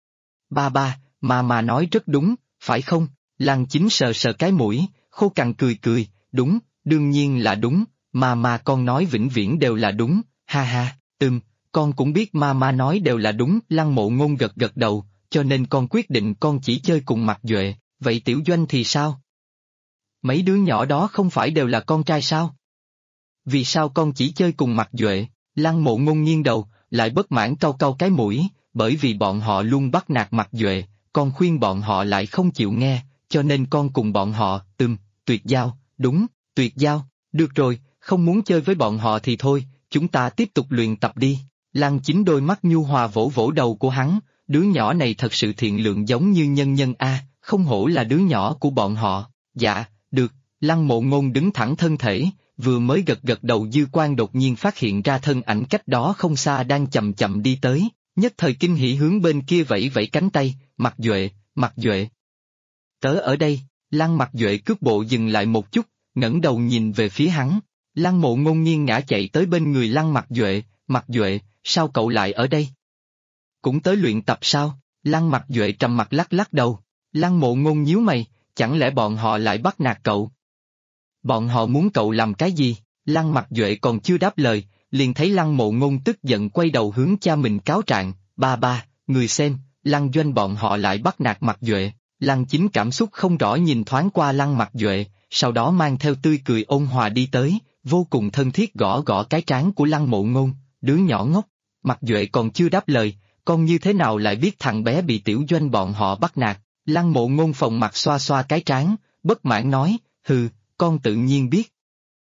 Ba, Mama nói rất đúng, phải không? Lăng Chính sờ sờ cái mũi, khô cằn cười cười, đúng, đương nhiên là đúng, Mama con nói vĩnh viễn đều là đúng, ha ha, con cũng biết Mama nói đều là đúng. Lăng Mộ Ngôn gật gật đầu, cho nên con quyết định con chỉ chơi cùng Mặc Duệ, vậy Tiểu Doanh thì sao? Mấy đứa nhỏ đó không phải đều là con trai sao? Vì sao con chỉ chơi cùng Mặc Duệ? Lăng Mộ Ngôn nghiêng đầu, lại bất mãn cau cau cái mũi, bởi vì bọn họ luôn bắt nạt Mặc Duệ, con khuyên bọn họ lại không chịu nghe, cho nên con cùng bọn họ, tuyệt giao, đúng, tuyệt giao, được rồi, không muốn chơi với bọn họ thì thôi, chúng ta tiếp tục luyện tập đi. Lăng Chính đôi mắt nhu hòa vỗ vỗ đầu của hắn, đứa nhỏ này thật sự thiện lượng giống như nhân nhân a, không hổ là đứa nhỏ của bọn họ. Dạ, được. Lăng Mộ Ngôn đứng thẳng thân thể, vừa mới gật gật đầu dư quan đột nhiên phát hiện ra thân ảnh cách đó không xa đang chậm chậm đi tới, nhất thời kinh hỉ hướng bên kia vẫy vẫy cánh tay, Mặc Duệ, Mặc Duệ. Tớ ở đây. Lăng Mặc Duệ cước bộ dừng lại một chút, ngẩng đầu nhìn về phía hắn. Lăng Mộ Ngôn nghiêng ngã chạy tới bên người Lăng Mặc Duệ, Mặc Duệ, sao cậu lại ở đây? Cũng tới luyện tập sao? Lăng Mặc Duệ trầm mặt lắc lắc đầu. Lăng Mộ Ngôn nhíu mày, chẳng lẽ bọn họ lại bắt nạt cậu? Bọn họ muốn cậu làm cái gì? Lăng Mặc Duệ còn chưa đáp lời, liền thấy Lăng Mộ Ngôn tức giận quay đầu hướng cha mình cáo trạng, ba, người xem, Lăng Doanh bọn họ lại bắt nạt Mặc Duệ. Lăng Chính cảm xúc không rõ nhìn thoáng qua Lăng Mặc Duệ, sau đó mang theo tươi cười ôn hòa đi tới, vô cùng thân thiết gõ gõ cái trán của Lăng Mộ Ngôn, đứa nhỏ ngốc. Mặc Duệ còn chưa đáp lời, con như thế nào lại biết thằng bé bị Tiểu Doanh bọn họ bắt nạt? Lăng Mộ Ngôn phồng mặt xoa xoa cái trán, bất mãn nói, hừ, con tự nhiên biết.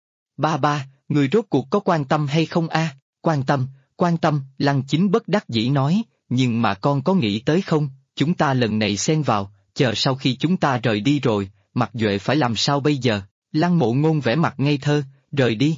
Ba, người rốt cuộc có quan tâm hay không a? Quan tâm, Lăng Chính bất đắc dĩ nói, nhưng mà con có nghĩ tới không, chúng ta lần này xen vào, chờ sau khi chúng ta rời đi rồi, Mặc Duệ phải làm sao bây giờ? Lăng Mộ Ngôn vẻ mặt ngây thơ, rời đi.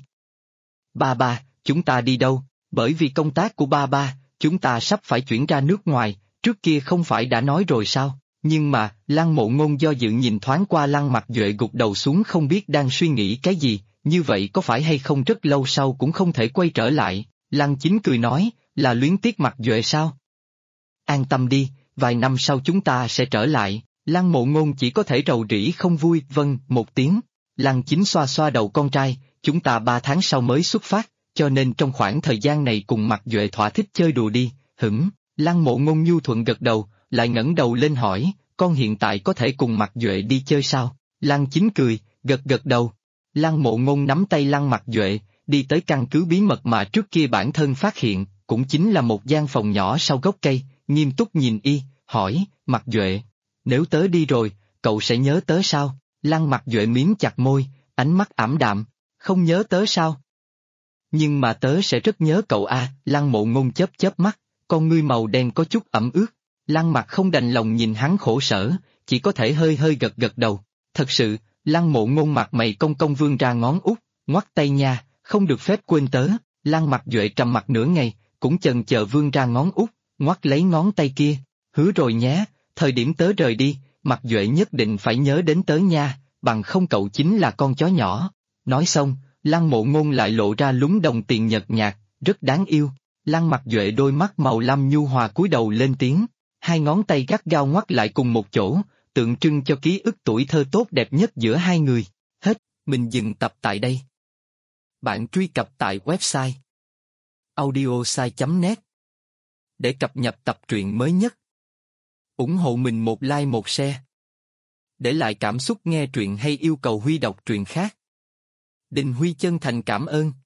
Ba, chúng ta đi đâu? Bởi vì công tác của ba, chúng ta sắp phải chuyển ra nước ngoài, trước kia không phải đã nói rồi sao? Nhưng mà, Lăng Mộ Ngôn do dự nhìn thoáng qua Lăng Mặc Duệ gục đầu xuống không biết đang suy nghĩ cái gì, như vậy có phải hay không rất lâu sau cũng không thể quay trở lại. Lăng Chính cười nói, là luyến tiếc Mặc Duệ sao? An tâm đi, vài năm sau chúng ta sẽ trở lại. Lăng Mộ Ngôn chỉ có thể rầu rĩ không vui, vâng, một tiếng. Lăng Chính xoa xoa đầu con trai, chúng ta 3 tháng sau mới xuất phát, cho nên trong khoảng thời gian này cùng Mặc Duệ thỏa thích chơi đùa đi, Lăng Mộ Ngôn nhu thuận gật đầu, lại ngẩng đầu lên hỏi, con hiện tại có thể cùng Mặc Duệ đi chơi sao? Lăng Chính cười, gật gật đầu. Lăng Mộ Ngôn nắm tay Lăng Mặc Duệ, đi tới căn cứ bí mật mà trước kia bản thân phát hiện, cũng chính là một gian phòng nhỏ sau gốc cây, nghiêm túc nhìn y, hỏi, Mặc Duệ, nếu tớ đi rồi, cậu sẽ nhớ tớ sao? Lăng Mặc Duệ miếm chặt môi, ánh mắt ảm đạm, không nhớ tớ sao? Nhưng mà tớ sẽ rất nhớ cậu à, Lăng Mộ Ngôn chớp chớp mắt, con ngươi màu đen có chút ẩm ướt. Lăng Mặc không đành lòng nhìn hắn khổ sở, chỉ có thể hơi hơi gật gật đầu. Thật sự, Lăng Mộ Ngôn mặt mày cong cong vươn ra ngón út, ngoắt tay nha, không được phép quên tớ. Lăng Mặc Duệ trầm mặt nửa ngày, cũng chần chờ vươn ra ngón út, ngoắt lấy ngón tay kia. Hứa rồi nhé, thời điểm tớ rời đi, Mặc Duệ nhất định phải nhớ đến tớ nha, bằng không cậu chính là con chó nhỏ. Nói xong, Lăng Mộ Ngôn lại lộ ra lúng đồng tiền nhợt nhạt, rất đáng yêu. Lăng Mặc Duệ đôi mắt màu lam nhu hòa cúi đầu lên tiếng, hai ngón tay gắt gao ngoắt lại cùng một chỗ, tượng trưng cho ký ức tuổi thơ tốt đẹp nhất giữa hai người. Hết, mình dừng tập tại đây. Bạn truy cập tại website audiosai.net để cập nhật tập truyện mới nhất. Ủng hộ mình một like một share. Để lại cảm xúc nghe truyện hay yêu cầu Huy đọc truyện khác. Đình Huy chân thành cảm ơn.